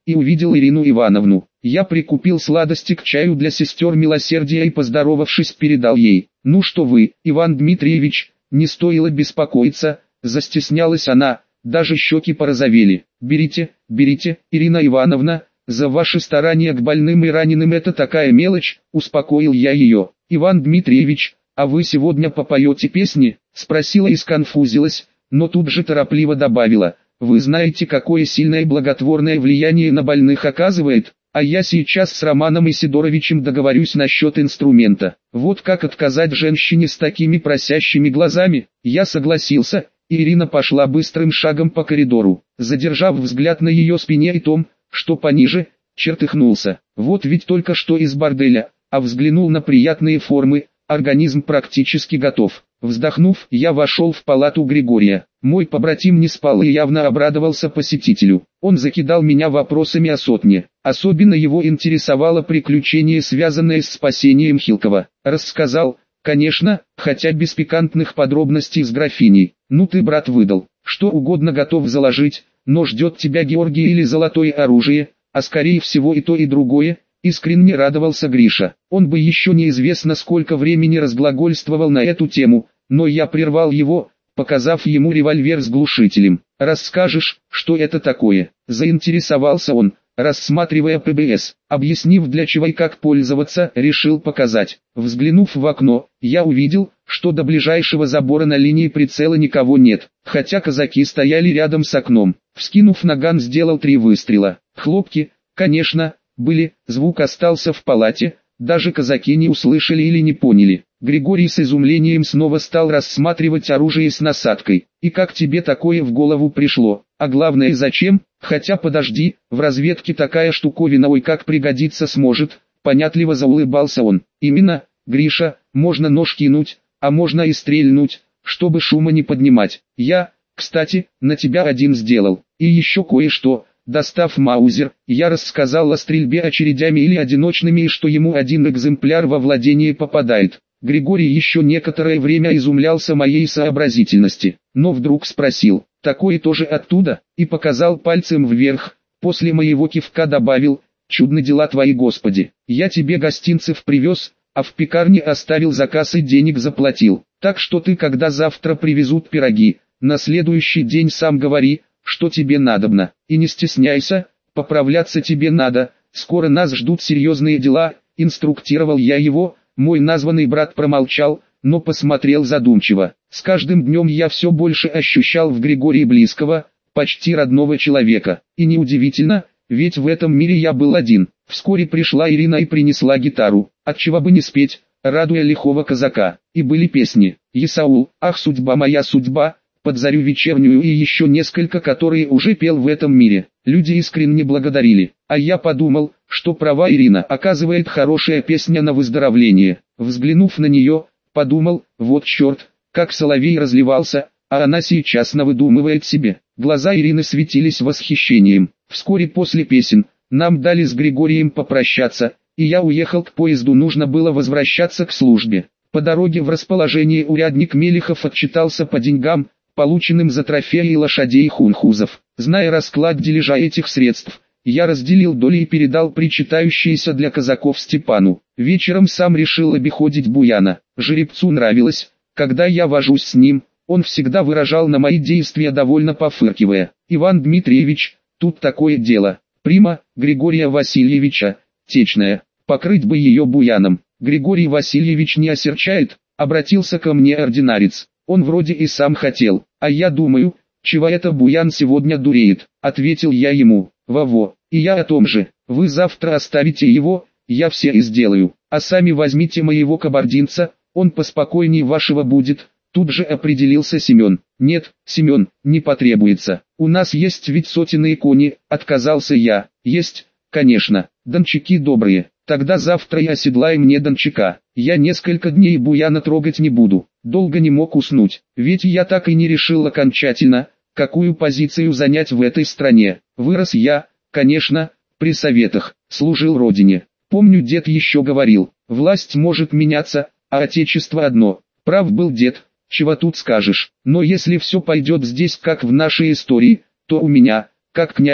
и увидел Ирину Ивановну. Я прикупил сладости к чаю для сестер милосердия и, поздоровавшись, передал ей. «Ну что вы, Иван Дмитриевич, не стоило беспокоиться», застеснялась она, даже щеки порозовели. «Берите, берите, Ирина Ивановна, за ваши старания к больным и раненым это такая мелочь», успокоил я ее. «Иван Дмитриевич, а вы сегодня попоете песни?» спросила и сконфузилась, но тут же торопливо добавила: «Вы знаете, какое сильное и благотворное влияние на больных оказывает, а я сейчас с Романом Исидоровичем договорюсь насчет инструмента». Вот как отказать женщине с такими просящими глазами? Я согласился, и Ирина пошла быстрым шагом по коридору, задержав взгляд на ее спине и том, что пониже, чертыхнулся. Вот ведь только что из борделя, а взглянул на приятные формы, организм практически готов. Вздохнув, я вошел в палату Григория. Мой побратим не спал и явно обрадовался посетителю. Он закидал меня вопросами о сотне. Особенно его интересовало приключение, связанное с спасением Хилкова. Рассказал, конечно, хотя без пикантных подробностей с графиней. «Ну ты, брат, выдал. Что угодно готов заложить, но ждет тебя Георгий или золотое оружие, а скорее всего и то и другое». Искренне радовался Гриша. Он бы еще неизвестно сколько времени разглагольствовал на эту тему, но я прервал его, показав ему револьвер с глушителем. «Расскажешь, что это такое?» Заинтересовался он, рассматривая ПБС. Объяснив, для чего и как пользоваться, решил показать. Взглянув в окно, я увидел, что до ближайшего забора на линии прицела никого нет, хотя казаки стояли рядом с окном. Вскинув наган, сделал три выстрела. Хлопки, конечно, были, звук остался в палате, даже казаки не услышали или не поняли. Григорий с изумлением снова стал рассматривать оружие с насадкой. «И как тебе такое в голову пришло? А главное, зачем? Хотя подожди, в разведке такая штуковина ой как пригодиться сможет», понятливо заулыбался он. «Именно, Гриша, можно нож кинуть, а можно и стрельнуть, чтобы шума не поднимать. Я, кстати, на тебя один сделал, и еще кое-что». Достав маузер, я рассказал о стрельбе очередями или одиночными и что ему один экземпляр во владение попадает. Григорий еще некоторое время изумлялся моей сообразительности, но вдруг спросил: «Такое тоже оттуда?» и показал пальцем вверх. После моего кивка добавил: «Чудны дела твои, Господи, я тебе гостинцев привез, а в пекарне оставил заказ и денег заплатил, так что ты, когда завтра привезут пироги, на следующий день сам говори, что тебе надобно, и не стесняйся, поправляться тебе надо, скоро нас ждут серьезные дела», инструктировал я его. Мой названный брат промолчал, но посмотрел задумчиво. С каждым днем я все больше ощущал в Григории близкого, почти родного человека, и неудивительно, ведь в этом мире я был один. Вскоре пришла Ирина и принесла гитару, отчего бы не спеть, радуя лихого казака, и были песни: «Исаул», «Ах, судьба моя, судьба», «Под зарю вечернюю» и еще несколько, которые уже пел в этом мире. Люди искренне благодарили, а я подумал, что права Ирина, оказывает хорошая песня на выздоровление. Взглянув на нее, подумал: вот черт, как соловей разливался, а она сейчас навыдумывает себе. Глаза Ирины светились восхищением. Вскоре после песен, нам дали с Григорием попрощаться, и я уехал к поезду, нужно было возвращаться к службе. По дороге в расположение урядник Мелихов отчитался по деньгам, полученным за трофеи и лошадей хунхузов. Зная расклад дележа этих средств, я разделил доли и передал причитающиеся для казаков Степану. Вечером сам решил обиходить Буяна. Жеребцу нравилось, когда я вожусь с ним, он всегда выражал на мои действия довольно пофыркивая. «Иван Дмитриевич, тут такое дело. Прима, Григория Васильевича, течная, покрыть бы ее буяном». «Григорий Васильевич не осерчает?» — обратился ко мне ординарец. «Он вроде и сам хотел, а я думаю, чего это Буян сегодня дуреет», — ответил я ему. «Во-во, и я о том же. Вы завтра оставите его, я все и сделаю, а сами возьмите моего кабардинца, он поспокойней вашего будет». Тут же определился Семен. «Нет, Семен, не потребуется. У нас есть ведь сотенные кони», — отказался я. «Есть, конечно, дончаки добрые. Тогда завтра и оседлай мне дончака. Я несколько дней Буяна трогать не буду». Долго не мог уснуть, ведь я так и не решил окончательно, какую позицию занять в этой стране. Вырос я, конечно, при советах, служил родине. Помню, дед еще говорил: власть может меняться, а отечество одно. Прав был дед, чего тут скажешь. Но если все пойдет здесь как в нашей истории, то у меня, как князя,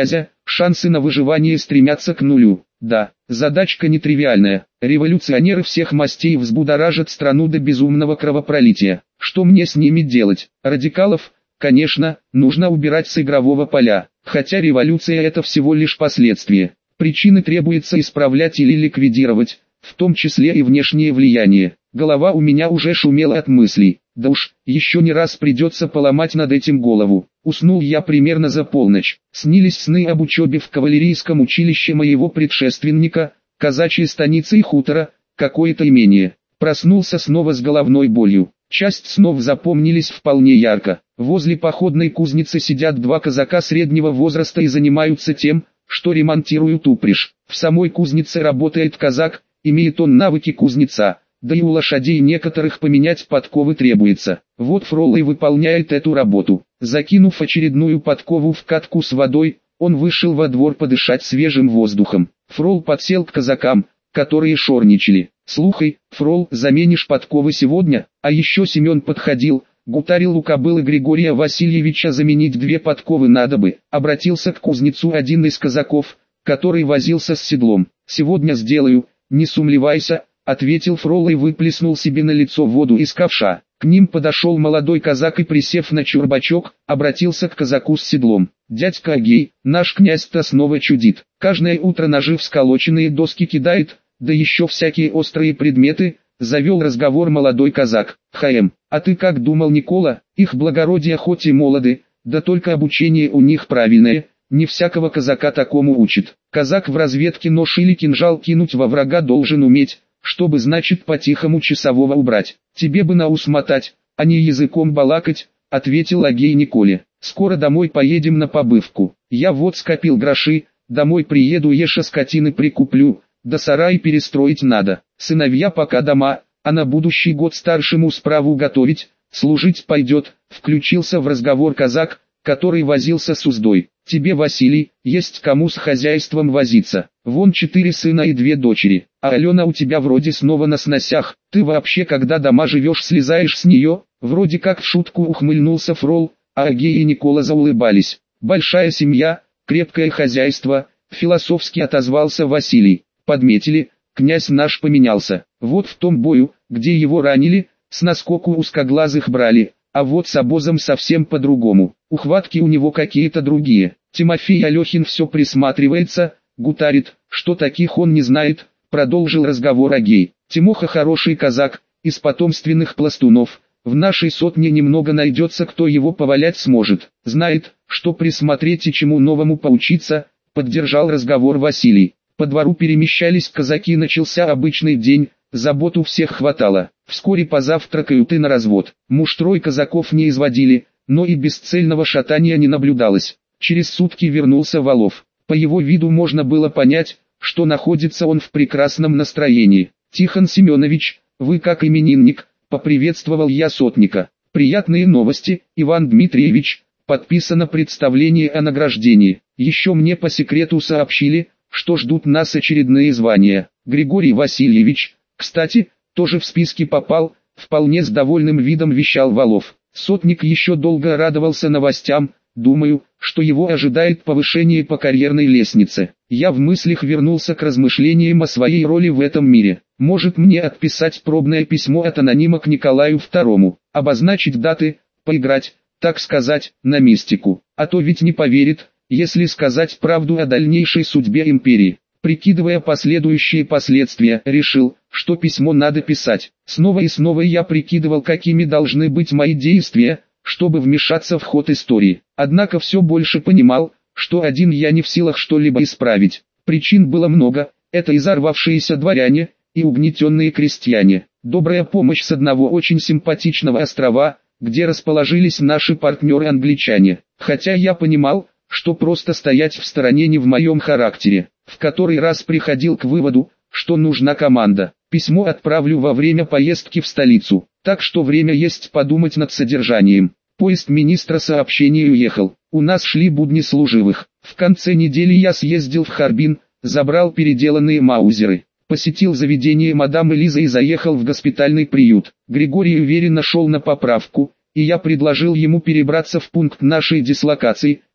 шансы на выживание стремятся к нулю. Да, задачка нетривиальная. Революционеры всех мастей взбудоражат страну до безумного кровопролития. Что мне с ними делать? Радикалов, конечно, нужно убирать с игрового поля. Хотя революция это всего лишь последствие. Причины требуется исправлять или ликвидировать, в том числе и внешнее влияние. Голова у меня уже шумела от мыслей. Да уж, еще не раз придется поломать над этим голову. Уснул я примерно за полночь. Снились сны об учебе в кавалерийском училище моего предшественника, казачьей станицы и хутора, какое-то имение. Проснулся снова с головной болью. Часть снов запомнились вполне ярко. Возле походной кузницы сидят два казака среднего возраста и занимаются тем, что ремонтируют упряжь. В самой кузнице работает казак, имеет он навыки кузнеца. Да и у лошадей некоторых поменять подковы требуется. Вот Фрол и выполняет эту работу. Закинув очередную подкову в катку с водой, он вышел во двор подышать свежим воздухом. Фрол подсел к казакам, которые шорничали. «Слухай, Фрол, заменишь подковы сегодня?» А еще Семен подходил, гутарил у кобылы Григория Васильевича заменить две подковы надо бы. Обратился к кузнецу один из казаков, который возился с седлом. «Сегодня сделаю, не сумлевайся», — ответил Фрол и выплеснул себе на лицо воду из ковша. К ним подошел молодой казак и, присев на чурбачок, обратился к казаку с седлом. «Дядька Агей, наш князь-то снова чудит. Каждое утро ножи в сколоченные доски кидает, да еще всякие острые предметы», — завел разговор молодой казак. «Хаем, а ты как думал, Никола? Их благородие хоть и молоды, да только обучение у них правильное, не всякого казака такому учит. Казак в разведке нож или кинжал кинуть во врага должен уметь, чтобы, значит, по-тихому часового убрать. Тебе бы на ус мотать, а не языком балакать», — ответил Агей Николе. «Скоро домой поедем на побывку. Я вот скопил гроши, домой приеду, еша скотины прикуплю, да сарай перестроить надо. Сыновья пока дома, а на будущий год старшему справу готовить, служить пойдет», — включился в разговор казак, который возился с уздой. «Тебе, Василий, есть кому с хозяйством возиться. Вон четыре сына и две дочери, а Алена у тебя вроде снова на сносях. Ты вообще, когда дома живешь, слезаешь с нее?» Вроде как в шутку ухмыльнулся Фрол, а Агей и Никола заулыбались. «Большая семья, крепкое хозяйство», — философски отозвался Василий. «Подметили, князь наш поменялся. Вот в том бою, где его ранили, с наскоку узкоглазых брали, а вот с обозом совсем по-другому. Ухватки у него какие-то другие. Тимофей Алехин все присматривается, гутарит, что таких он не знает», — продолжил разговор Агей. «Тимоха хороший казак, из потомственных пластунов. В нашей сотне немного найдется, кто его повалять сможет. Знает, что присмотреть и чему новому поучиться», — поддержал разговор Василий. По двору перемещались казаки, начался обычный день, забот у всех хватало. Вскоре позавтракают и на развод. Муштрой казаков не изводили, но и бесцельного шатания не наблюдалось. Через сутки вернулся Валов. По его виду можно было понять, что находится он в прекрасном настроении. «Тихон Семенович, вы как именинник», — поприветствовал я сотника. «Приятные новости, Иван Дмитриевич», — подписано представление о награждении. «Еще мне по секрету сообщили, что ждут нас очередные звания. Григорий Васильевич, кстати, тоже в списке попал», — вполне с довольным видом вещал Валов. Сотник еще долго радовался новостям. «Думаю, что его ожидает повышение по карьерной лестнице». Я в мыслях вернулся к размышлениям о своей роли в этом мире. Может мне отписать пробное письмо от анонима к Николаю второму, обозначить даты, поиграть, так сказать, на мистику. А то ведь не поверит, если сказать правду о дальнейшей судьбе империи. Прикидывая последующие последствия, решил, что письмо надо писать. Снова и снова я прикидывал, какими должны быть мои действия, чтобы вмешаться в ход истории. Однако все больше понимал, что один я не в силах что-либо исправить. Причин было много, это и взорвавшиеся дворяне, и угнетенные крестьяне. Добрая помощь с одного очень симпатичного острова, где расположились наши партнеры-англичане. Хотя я понимал, что просто стоять в стороне не в моем характере. В который раз приходил к выводу, что нужна команда. Письмо отправлю во время поездки в столицу, так что время есть подумать над содержанием. Поезд министра сообщений уехал. У нас шли будни служивых. В конце недели я съездил в Харбин, забрал переделанные маузеры. Посетил заведение мадам Элизы и заехал в госпитальный приют. Григорий уверенно шел на поправку, и я предложил ему перебраться в пункт нашей дислокации,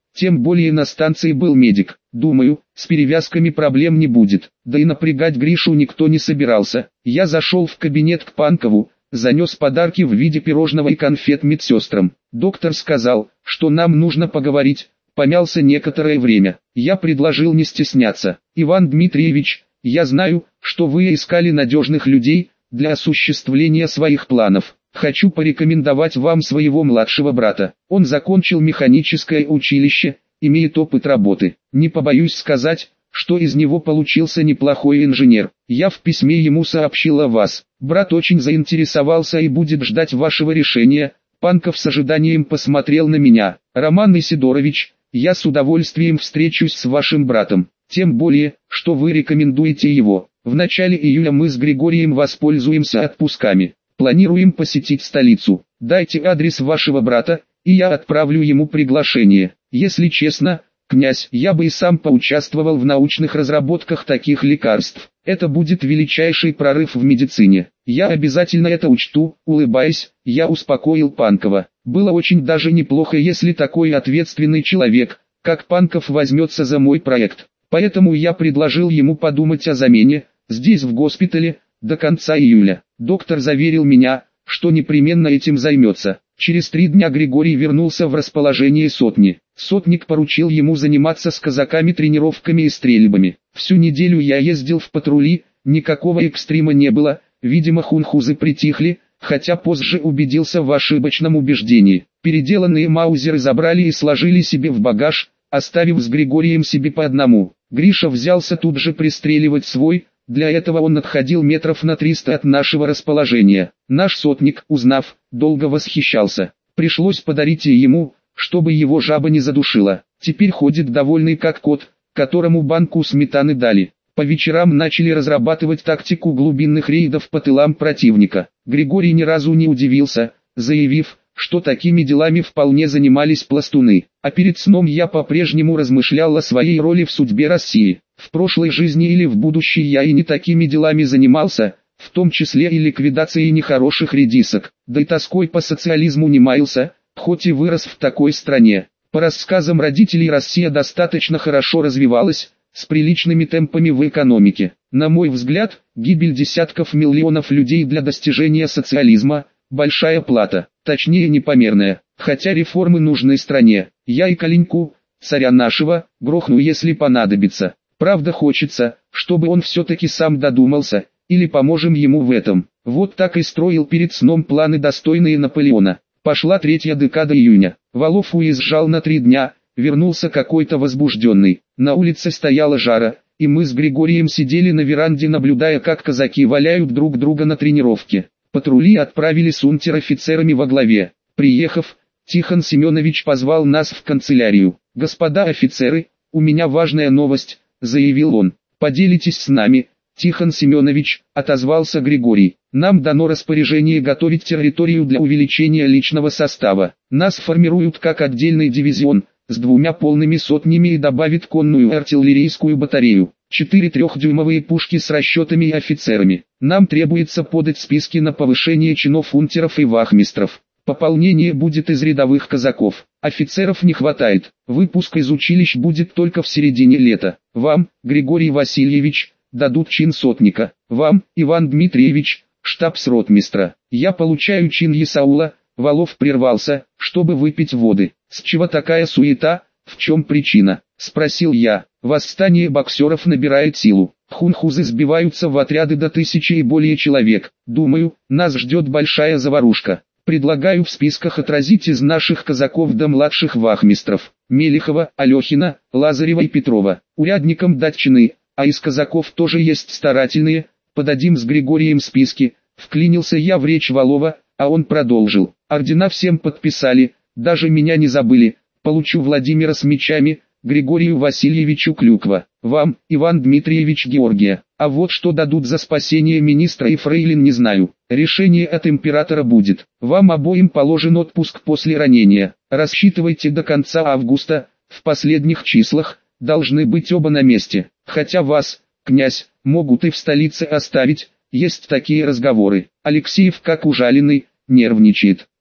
Тем более на станции был медик. Думаю, с перевязками проблем не будет. Да и напрягать Гришу никто не собирался. Я зашел в кабинет к Панкову, занес подарки в виде пирожного и конфет медсестрам. Доктор сказал, что нам нужно поговорить. Помялся некоторое время. Я предложил не стесняться. Иван Дмитриевич, я знаю, что вы искали надежных людей для осуществления своих планов. Хочу порекомендовать вам своего младшего брата. Он закончил механическое училище, имеет опыт работы. Не побоюсь сказать, что из него получился неплохой инженер. Я в письме ему сообщил о вас. Брат очень заинтересовался и будет ждать вашего решения. Панков с ожиданием посмотрел на меня. Роман Исидорович, я с удовольствием встречусь с вашим братом. Тем более, что вы рекомендуете его. В начале июля мы с Григорием воспользуемся отпусками. Планируем посетить столицу. Дайте адрес вашего брата, и я отправлю ему приглашение. Если честно, князь, я бы и сам поучаствовал в научных разработках таких лекарств. Это будет величайший прорыв в медицине. Я обязательно это учту. Улыбаясь, я успокоил Панкова. Было очень даже неплохо, если такой ответственный человек, как Панков, возьмется за мой проект. Поэтому я предложил ему подумать о замене, здесь в госпитале, до конца июля. Доктор заверил меня, что непременно этим займется. Через три дня Григорий вернулся в расположение сотни. Сотник поручил ему заниматься с казаками тренировками и стрельбами. Всю неделю я ездил в патрули, никакого экстрима не было, видимо хунхузы притихли, хотя позже убедился в ошибочном убеждении. Переделанные маузеры забрали и сложили себе в багаж, оставив с Григорием себе по одному. Гриша взялся тут же пристреливать свой. Для этого он отходил метров на триста от нашего расположения. Наш сотник, узнав, долго восхищался. Пришлось подарить и ему, чтобы его жаба не задушила. Теперь ходит довольный как кот, которому банку сметаны дали. По вечерам начали разрабатывать тактику глубинных рейдов по тылам противника. Григорий ни разу не удивился, заявив, что такими делами вполне занимались пластуны. А перед сном я по-прежнему размышлял о своей роли в судьбе России. В прошлой жизни или в будущей я и не такими делами занимался, в том числе и ликвидацией нехороших редисок, да и тоской по социализму не маялся, хоть и вырос в такой стране. По рассказам родителей, Россия достаточно хорошо развивалась, с приличными темпами в экономике. На мой взгляд, гибель десятков миллионов людей для достижения социализма – большая плата, точнее непомерная. Хотя реформы нужны стране, я и Калиньку, царя нашего, грохну, если понадобится. Правда, хочется, чтобы он все-таки сам додумался, или поможем ему в этом. Вот так и строил перед сном планы, достойные Наполеона. Пошла третья декада июня. Валов уезжал на три дня, вернулся какой-то возбужденный. На улице стояла жара, и мы с Григорием сидели на веранде, наблюдая, как казаки валяют друг друга на тренировке. Патрули отправили с унтер-офицерами во главе. Приехав, Тихон Семенович позвал нас в канцелярию. «Господа офицеры, у меня важная новость», — заявил он. «Поделитесь с нами, Тихон Семенович», — отозвался Григорий. «Нам дано распоряжение готовить территорию для увеличения личного состава. Нас формируют как отдельный дивизион, с двумя полными сотнями и добавят конную артиллерийскую батарею. Четыре трехдюймовые пушки с расчетами и офицерами. Нам требуется подать списки на повышение чинов унтеров и вахмистров. Пополнение будет из рядовых казаков. Офицеров не хватает. Выпуск из училищ будет только в середине лета. Вам, Григорий Васильевич, дадут чин сотника. Вам, Иван Дмитриевич, штабс-ротмистра. Я получаю чин есаула». Валов прервался, чтобы выпить воды. «С чего такая суета? В чем причина?» — спросил я. «Восстание боксеров набирает силу. Хунхузы сбиваются в отряды до тысячи и более человек. Думаю, нас ждет большая заварушка. Предлагаю в списках отразить из наших казаков до младших вахмистров: Мелихова, Алехина, Лазарева и Петрова. Урядникам дать чины, а из казаков тоже есть старательные. Подадим с Григорием списки». Вклинился я в речь Валова, а он продолжил. «Ордена всем подписали, даже меня не забыли. Получу Владимира с мечами, Григорию Васильевичу Клюква, вам, Иван Дмитриевич, Георгия. А вот что дадут за спасение министра и фрейлин, не знаю. Решение от императора будет. Вам обоим положен отпуск после ранения. Рассчитывайте до конца августа, в последних числах, должны быть оба на месте. Хотя вас, князь, могут и в столице оставить, есть такие разговоры». Алексеев, как ужаленный, нервничает.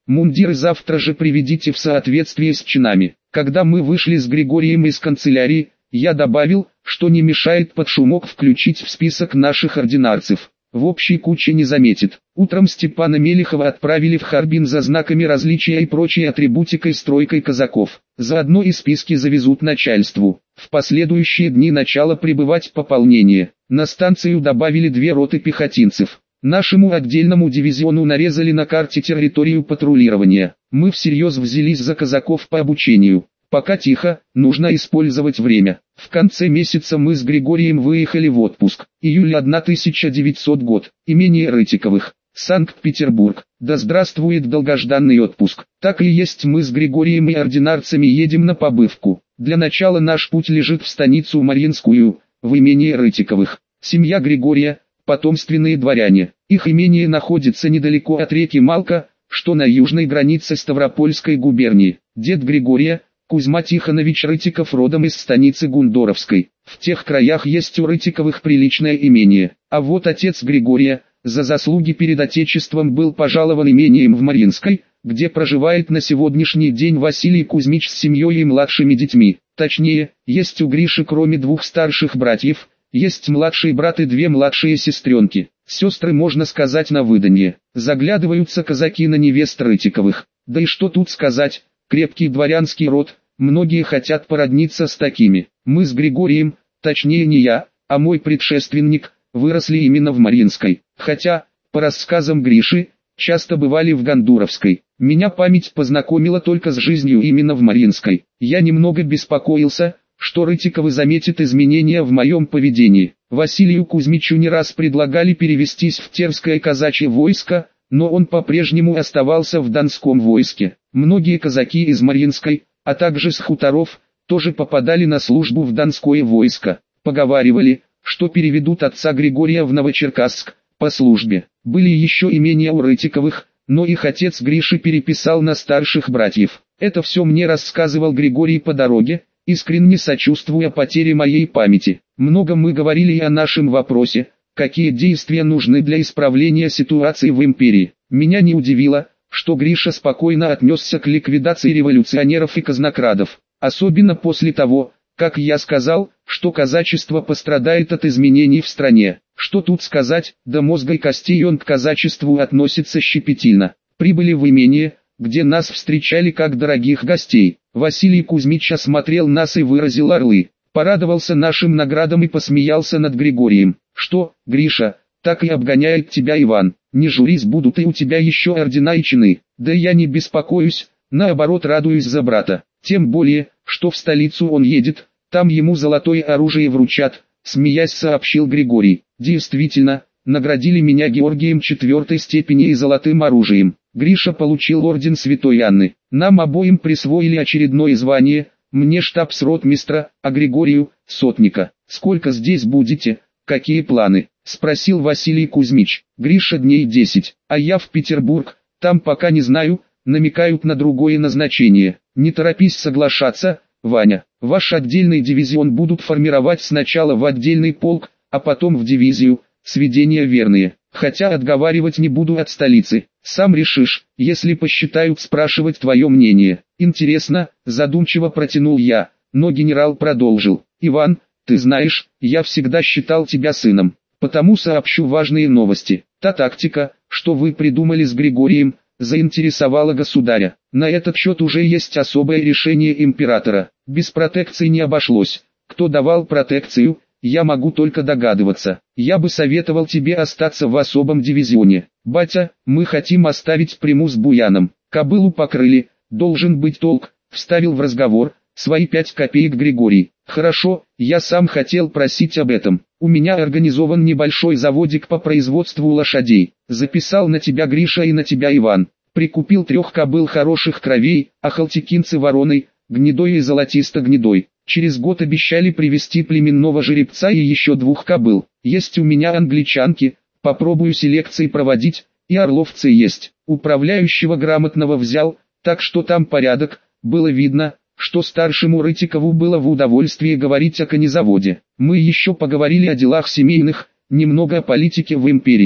Мундиры завтра же приведите в соответствие с чинами. Когда мы вышли с Григорием из канцелярии, я добавил, что не мешает под шумок включить в список наших ординарцев. В общей куче не заметит. Утром Степана Мелехова отправили в Харбин за знаками различия и прочей атрибутикой стройкой казаков. Заодно и списки завезут начальству. В последующие дни начало прибывать пополнение. На станцию добавили две роты пехотинцев. Нашему отдельному дивизиону нарезали на карте территорию патрулирования. Мы всерьез взялись за казаков по обучению. Пока тихо, нужно использовать время. В конце месяца мы с Григорием выехали в отпуск. Июль тысяча девятисотый год. Имение Рытиковых. Санкт-Петербург. Да здравствует долгожданный отпуск. Так и есть, мы с Григорием и ординарцами едем на побывку. Для начала наш путь лежит в станицу Мариинскую, в имение Рытиковых. Семья Григория – потомственные дворяне. Их имение находится недалеко от реки Малка, что на южной границе Ставропольской губернии. Дед Григория – Кузьма Тихонович Рытиков, родом из станицы Гундоровской. В тех краях есть у Рытиковых приличное имение. А вот отец Григория, за заслуги перед отечеством, был пожалован имением в Мариинской, где проживает на сегодняшний день Василий Кузьмич с семьей и младшими детьми. Точнее, есть у Гриши кроме двух старших братьев, есть младший брат и две младшие сестренки. Сестры, можно сказать, на выданье. Заглядываются казаки на невест Рытиковых. Да и что тут сказать? Крепкий дворянский род, многие хотят породниться с такими. Мы с Григорием, точнее не я, а мой предшественник, выросли именно в Мариинской. Хотя, по рассказам Гриши, часто бывали в Гондуровской. Меня память познакомила только с жизнью именно в Мариинской. Я немного беспокоился, что Рытиковы заметят изменения в моем поведении. Василию Кузьмичу не раз предлагали перевестись в Терское казачье войско, но он по-прежнему оставался в Донском войске. Многие казаки из Мариинской, а также с хуторов, тоже попадали на службу в Донское войско. Поговаривали, что переведут отца Григория в Новочеркасск по службе. Были еще имения у Рытиковых, но их отец Гриши переписал на старших братьев. Это все мне рассказывал Григорий по дороге, искренне сочувствуя потере моей памяти. Много мы говорили и о нашем вопросе, какие действия нужны для исправления ситуации в империи. Меня не удивило, что Гриша спокойно отнесся к ликвидации революционеров и казнокрадов. Особенно после того, как я сказал, что казачество пострадает от изменений в стране. Что тут сказать, до мозга и костей он к казачеству относится щепетильно. Прибыли в имение, где нас встречали как дорогих гостей. Василий Кузьмич осмотрел нас и выразил орлы. Порадовался нашим наградам и посмеялся над Григорием. Что, Гриша, так и обгоняет тебя Иван? Не журись, будут и у тебя еще ордена и чины. Да я не беспокоюсь, наоборот радуюсь за брата. Тем более, что в столицу он едет, там ему золотое оружие вручат, смеясь сообщил Григорий. Действительно, наградили меня Георгием четвертой степени и золотым оружием. Гриша получил орден Святой Анны. Нам обоим присвоили очередное звание, мне штабс-ротмистра, а Григорию – сотника. Сколько здесь будете, какие планы? Спросил Василий Кузьмич. Гриша: дней десять, а я в Петербург, там пока не знаю, намекают на другое назначение. Не торопись соглашаться, Ваня. Ваш отдельный дивизион будут формировать сначала в отдельный полк, а потом в дивизию, сведения верные. Хотя отговаривать не буду от столицы. Сам решишь, если посчитают спрашивать твое мнение. Интересно, задумчиво протянул я, но генерал продолжил. Иван, ты знаешь, я всегда считал тебя сыном. Потому сообщу важные новости. Та тактика, что вы придумали с Григорием, заинтересовала государя. На этот счет уже есть особое решение императора. Без протекции не обошлось. Кто давал протекцию, я могу только догадываться. Я бы советовал тебе остаться в особом дивизионе. Батя, мы хотим оставить Приму с Буяном. Кобылу покрыли, должен быть толк, вставил в разговор свои пять копеек Григорий. Хорошо, я сам хотел просить об этом. У меня организован небольшой заводик по производству лошадей. Записал на тебя Гриша и на тебя Иван. Прикупил трех кобыл хороших кровей, ахалтекинцы вороной, гнедой и золотисто-гнедой. Через год обещали привезти племенного жеребца и еще двух кобыл. Есть у меня англичанки, попробую селекции проводить, и орловцы есть. Управляющего грамотного взял, так что там порядок. Было видно, что старшему Рытикову было в удовольствие говорить о конезаводе. Мы еще поговорили о делах семейных, немного о политике в империи.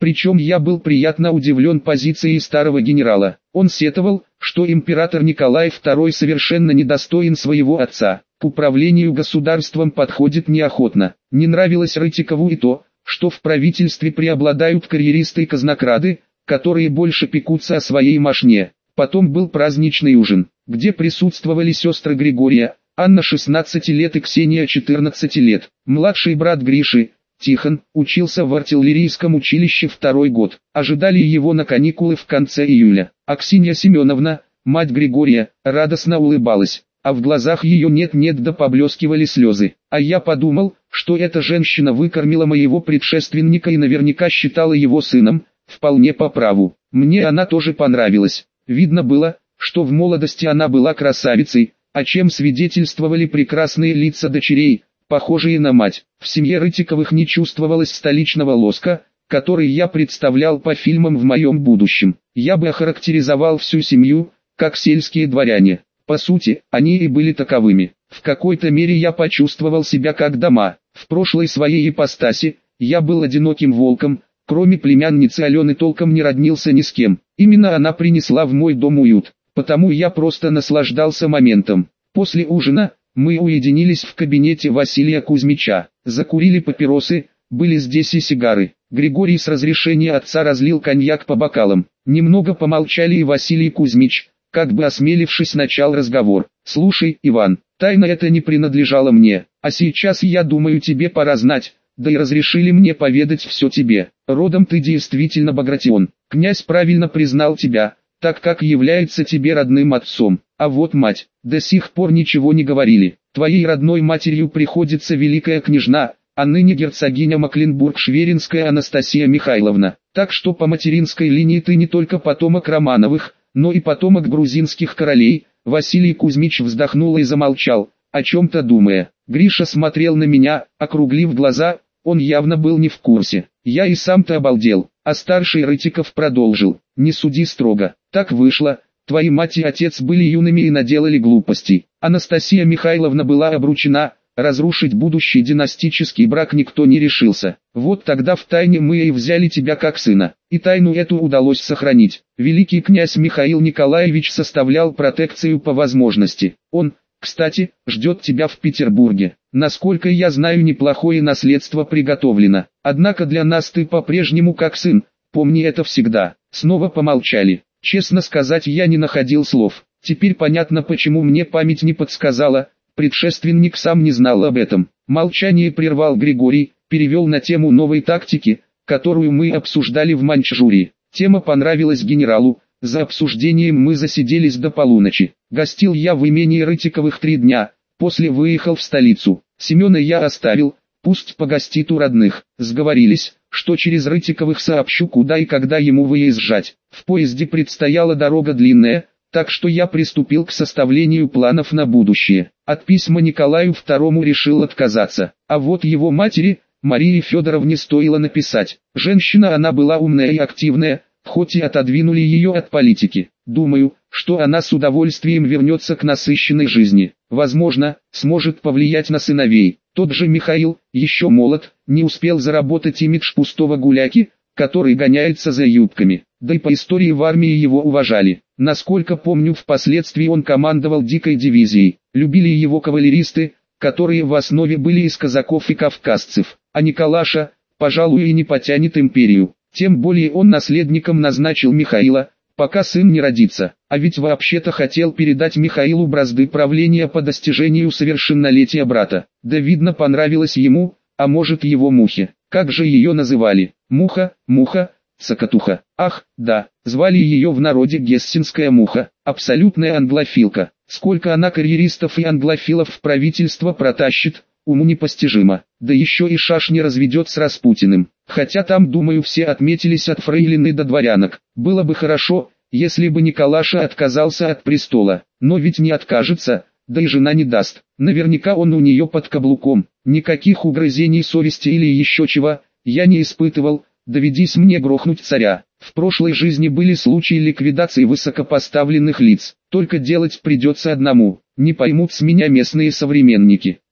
Причем я был приятно удивлен позицией старого генерала. Он сетовал, что император Николай второй совершенно недостоин своего отца, к управлению государством подходит неохотно. Не нравилось Рытикову и то, что в правительстве преобладают карьеристы и казнокрады, которые больше пекутся о своей мошне. Потом был праздничный ужин, где присутствовали сестры Григория, Анна шестнадцати лет и Ксения четырнадцати лет. Младший брат Гриши, Тихон, учился в артиллерийском училище второй год. Ожидали его на каникулы в конце июля. А Ксения Семеновна, мать Григория, радостно улыбалась, а в глазах ее нет-нет да поблескивали слезы. А я подумал, что эта женщина выкормила моего предшественника и наверняка считала его сыном, вполне по праву. Мне она тоже понравилась. Видно было, что в молодости она была красавицей, о чем свидетельствовали прекрасные лица дочерей, похожие на мать. В семье Рытиковых не чувствовалось столичного лоска, который я представлял по фильмам в моем будущем. Я бы охарактеризовал всю семью, как сельские дворяне. По сути, они и были таковыми. В какой-то мере я почувствовал себя как дома. В прошлой своей ипостаси, я был одиноким волком, кроме племянницы Алены толком не роднился ни с кем. Именно она принесла в мой дом уют, потому я просто наслаждался моментом. После ужина, мы уединились в кабинете Василия Кузьмича, закурили папиросы, были здесь и сигары. Григорий с разрешения отца разлил коньяк по бокалам. Немного помолчали и Василий Кузьмич, как бы осмелившись, начал разговор. «Слушай, Иван, тайна эта не принадлежала мне, а сейчас я думаю тебе пора знать, да и разрешили мне поведать все тебе. Родом ты действительно Багратион. Князь правильно признал тебя, так как является тебе родным отцом. А вот мать, до сих пор ничего не говорили. Твоей родной матерью приходится великая княжна, а ныне герцогиня Мекленбург-Шверинская Анастасия Михайловна. Так что по материнской линии ты не только потомок Романовых, но и потомок грузинских королей». Василий Кузьмич вздохнул и замолчал, о чем-то думая. Гриша смотрел на меня, округлив глаза, он явно был не в курсе. Я и сам-то обалдел, а старший Рытиков продолжил: «Не суди строго, так вышло, твои мать и отец были юными и наделали глупостей. Анастасия Михайловна была обручена, разрушить будущий династический брак никто не решился. Вот тогда втайне мы и взяли тебя как сына, и тайну эту удалось сохранить. Великий князь Михаил Николаевич составлял протекцию по возможности. Он, кстати, ждет тебя в Петербурге. Насколько я знаю, неплохое наследство приготовлено. Однако для нас ты по-прежнему как сын, помни это всегда». Снова помолчали. Честно сказать, я не находил слов. Теперь понятно, почему мне память не подсказала. Предшественник сам не знал об этом. Молчание прервал Григорий, перевел на тему новой тактики, которую мы обсуждали в Маньчжурии. Тема понравилась генералу. За обсуждением мы засиделись до полуночи. Гостил я в имении Рытиковых три дня, после выехал в столицу. Семена я оставил, пусть погостит у родных. Сговорились, что через Рытиковых сообщу, куда и когда ему выезжать. В поезде предстояла дорога длинная, так что я приступил к составлению планов на будущее. От письма Николаю второму решил отказаться, а вот его матери, Марии Федоровне, стоило написать. Женщина она была умная и активная, хоть и отодвинули ее от политики. Думаю, что она с удовольствием вернется к насыщенной жизни. Возможно, сможет повлиять на сыновей. Тот же Михаил, еще молод, не успел заработать имидж пустого гуляки, который гоняется за юбками. Да и по истории в армии его уважали. Насколько помню, впоследствии он командовал дикой дивизией. Любили его кавалеристы, которые в основе были из казаков и кавказцев. А Николаша, пожалуй, и не потянет империю. Тем более он наследником назначил Михаила, пока сын не родится. А ведь вообще-то хотел передать Михаилу бразды правления по достижению совершеннолетия брата. Да видно, понравилось ему, а может, его мухе. Как же ее называли? Муха, муха, цокотуха. Ах, да, звали ее в народе Гессенская муха. Абсолютная англофилка. Сколько она карьеристов и англофилов в правительство протащит, уму непостижимо. Да еще и шашни разведет с Распутиным. Хотя там, думаю, все отметились от фрейлины до дворянок. Было бы хорошо, если бы Николаша отказался от престола. Но ведь не откажется, да и жена не даст. Наверняка он у нее под каблуком. Никаких угрызений совести или еще чего я не испытывал. Доведись мне грохнуть царя. В прошлой жизни были случаи ликвидации высокопоставленных лиц. Только делать придется одному. Не поймут с меня местные современники.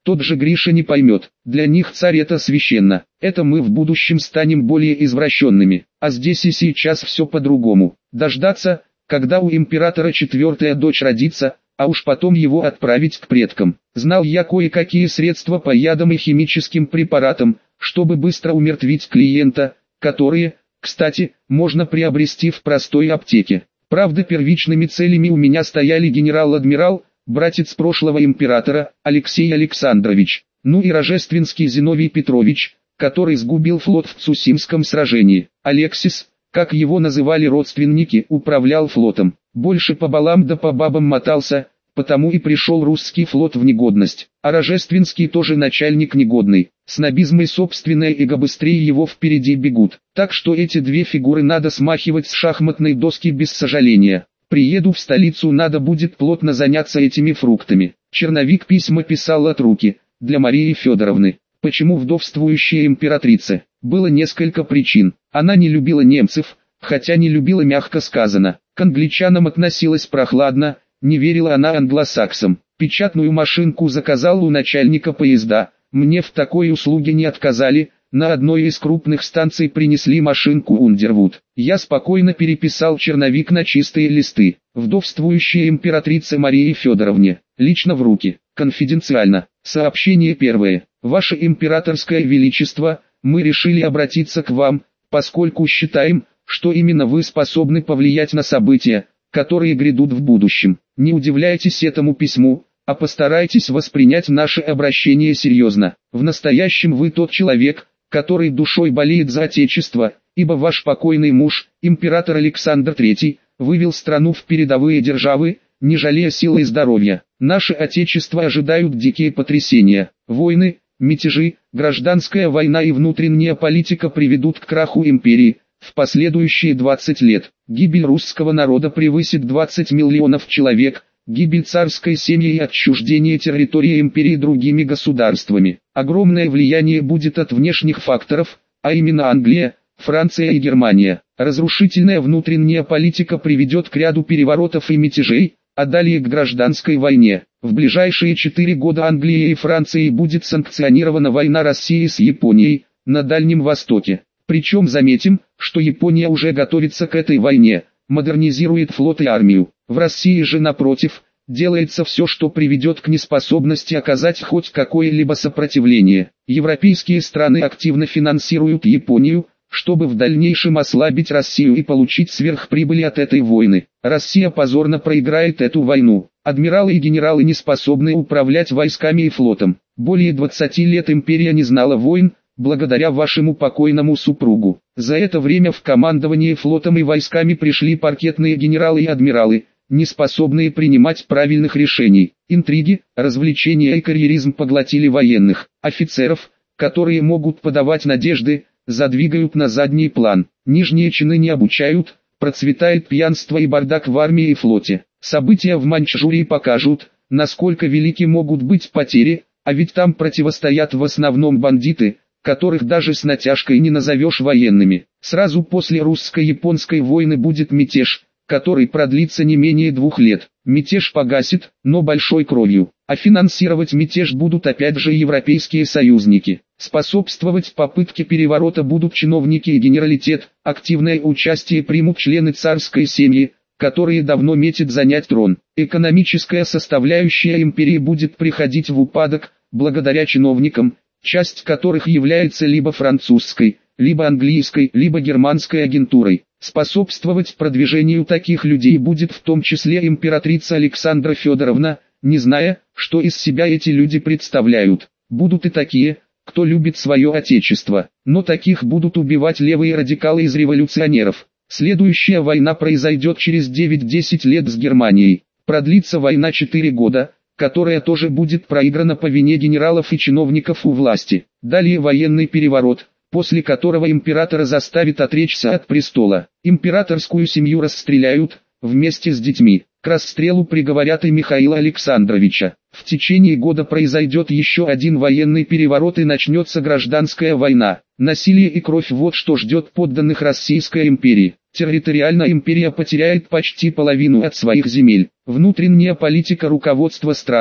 тот же Гриша не поймет. Для них царь это священно. Это мы в будущем станем более извращенными. А здесь и сейчас все по-другому. Дождаться, когда у императора четвертая дочь родится, а уж потом его отправить к предкам. Знал я кое-какие средства по ядам и химическим препаратам, чтобы быстро умертвить клиента, которые, кстати, можно приобрести в простой аптеке. Правда, первичными целями у меня стояли генерал-адмирал, братец прошлого императора, Алексей Александрович, ну и Рожественский Зиновий Петрович, который сгубил флот в Цусимском сражении. Алексис, как его называли родственники, управлял флотом. Больше по балам да по бабам мотался, потому и пришел русский флот в негодность. А Рожественский тоже начальник негодный. Снобизм и собственное эго быстрее его впереди бегут. Так что эти две фигуры надо смахивать с шахматной доски без сожаления. Приеду в столицу, надо будет плотно заняться этими фруктами. Черновик письма писал от руки, для Марии Федоровны. Почему вдовствующая императрица? Было несколько причин. Она не любила немцев, хотя не любила мягко сказано. К англичанам относилась прохладно, не верила она англосаксам. Печатную машинку заказал у начальника поезда, мне в такой услуге не отказали. На одной из крупных станций принесли машинку Ундервуд. Я спокойно переписал черновик на чистые листы. Вдовствующая императрица Марии Федоровне. Лично в руки. Конфиденциально. Сообщение первое. Ваше императорское величество, мы решили обратиться к вам, поскольку считаем, что именно вы способны повлиять на события, которые грядут в будущем. Не удивляйтесь этому письму, а постарайтесь воспринять наше обращение серьезно. В настоящем вы тот человек, который душой болеет за Отечество, ибо ваш покойный муж, император Александр третий, вывел страну в передовые державы, не жалея сил и здоровья. Наше Отечество ожидают дикие потрясения, войны, мятежи, гражданская война и внутренняя политика приведут к краху империи. В последующие двадцать лет, гибель русского народа превысит двадцать миллионов человек, гибель царской семьи и отчуждение территории империи другими государствами. Огромное влияние будет от внешних факторов, а именно Англия, Франция и Германия. Разрушительная внутренняя политика приведет к ряду переворотов и мятежей, а далее к гражданской войне. В ближайшие четыре года Англией и Францией будет санкционирована война России с Японией на Дальнем Востоке. Причем заметим, что Япония уже готовится к этой войне, модернизирует флот и армию. В России же напротив, делается все, что приведет к неспособности оказать хоть какое-либо сопротивление. Европейские страны активно финансируют Японию, чтобы в дальнейшем ослабить Россию и получить сверхприбыли от этой войны. Россия позорно проиграет эту войну. Адмиралы и генералы не способны управлять войсками и флотом. Более двадцати лет империя не знала войн, благодаря вашему покойному супругу. За это время в командовании флотом и войсками пришли паркетные генералы и адмиралы, не способные принимать правильных решений. Интриги, развлечения и карьеризм поглотили военных. Офицеров, которые могут подавать надежды, задвигают на задний план. Нижние чины не обучают, процветает пьянство и бардак в армии и флоте. События в Маньчжурии покажут, насколько велики могут быть потери, а ведь там противостоят в основном бандиты, которых даже с натяжкой не назовешь военными. Сразу после русско-японской войны будет мятеж, который продлится не менее двух лет. Мятеж погасит, но большой кровью. А финансировать мятеж будут опять же европейские союзники. Способствовать попытке переворота будут чиновники и генералитет. Активное участие примут члены царской семьи, которые давно метят занять трон. Экономическая составляющая империи будет приходить в упадок, благодаря чиновникам, часть которых является либо французской, либо английской, либо германской агентурой. Способствовать продвижению таких людей будет в том числе императрица Александра Федоровна, не зная, что из себя эти люди представляют. Будут и такие, кто любит свое отечество, но таких будут убивать левые радикалы из революционеров. Следующая война произойдет через девять-десять лет с Германией. Продлится война четыре года, которая тоже будет проиграна по вине генералов и чиновников у власти. Далее военный переворот, после которого императора заставит отречься от престола. Императорскую семью расстреляют, вместе с детьми. К расстрелу приговорят и Михаила Александровича. В течение года произойдет еще один военный переворот и начнется гражданская война. Насилие и кровь – вот что ждет подданных Российской империи. Территориально империя потеряет почти половину от своих земель. Внутренняя политика руководства страны,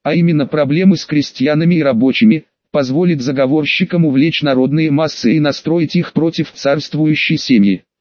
а именно проблемы с крестьянами и рабочими, позволит заговорщикам увлечь народные массы и настроить их против царствующей семьи.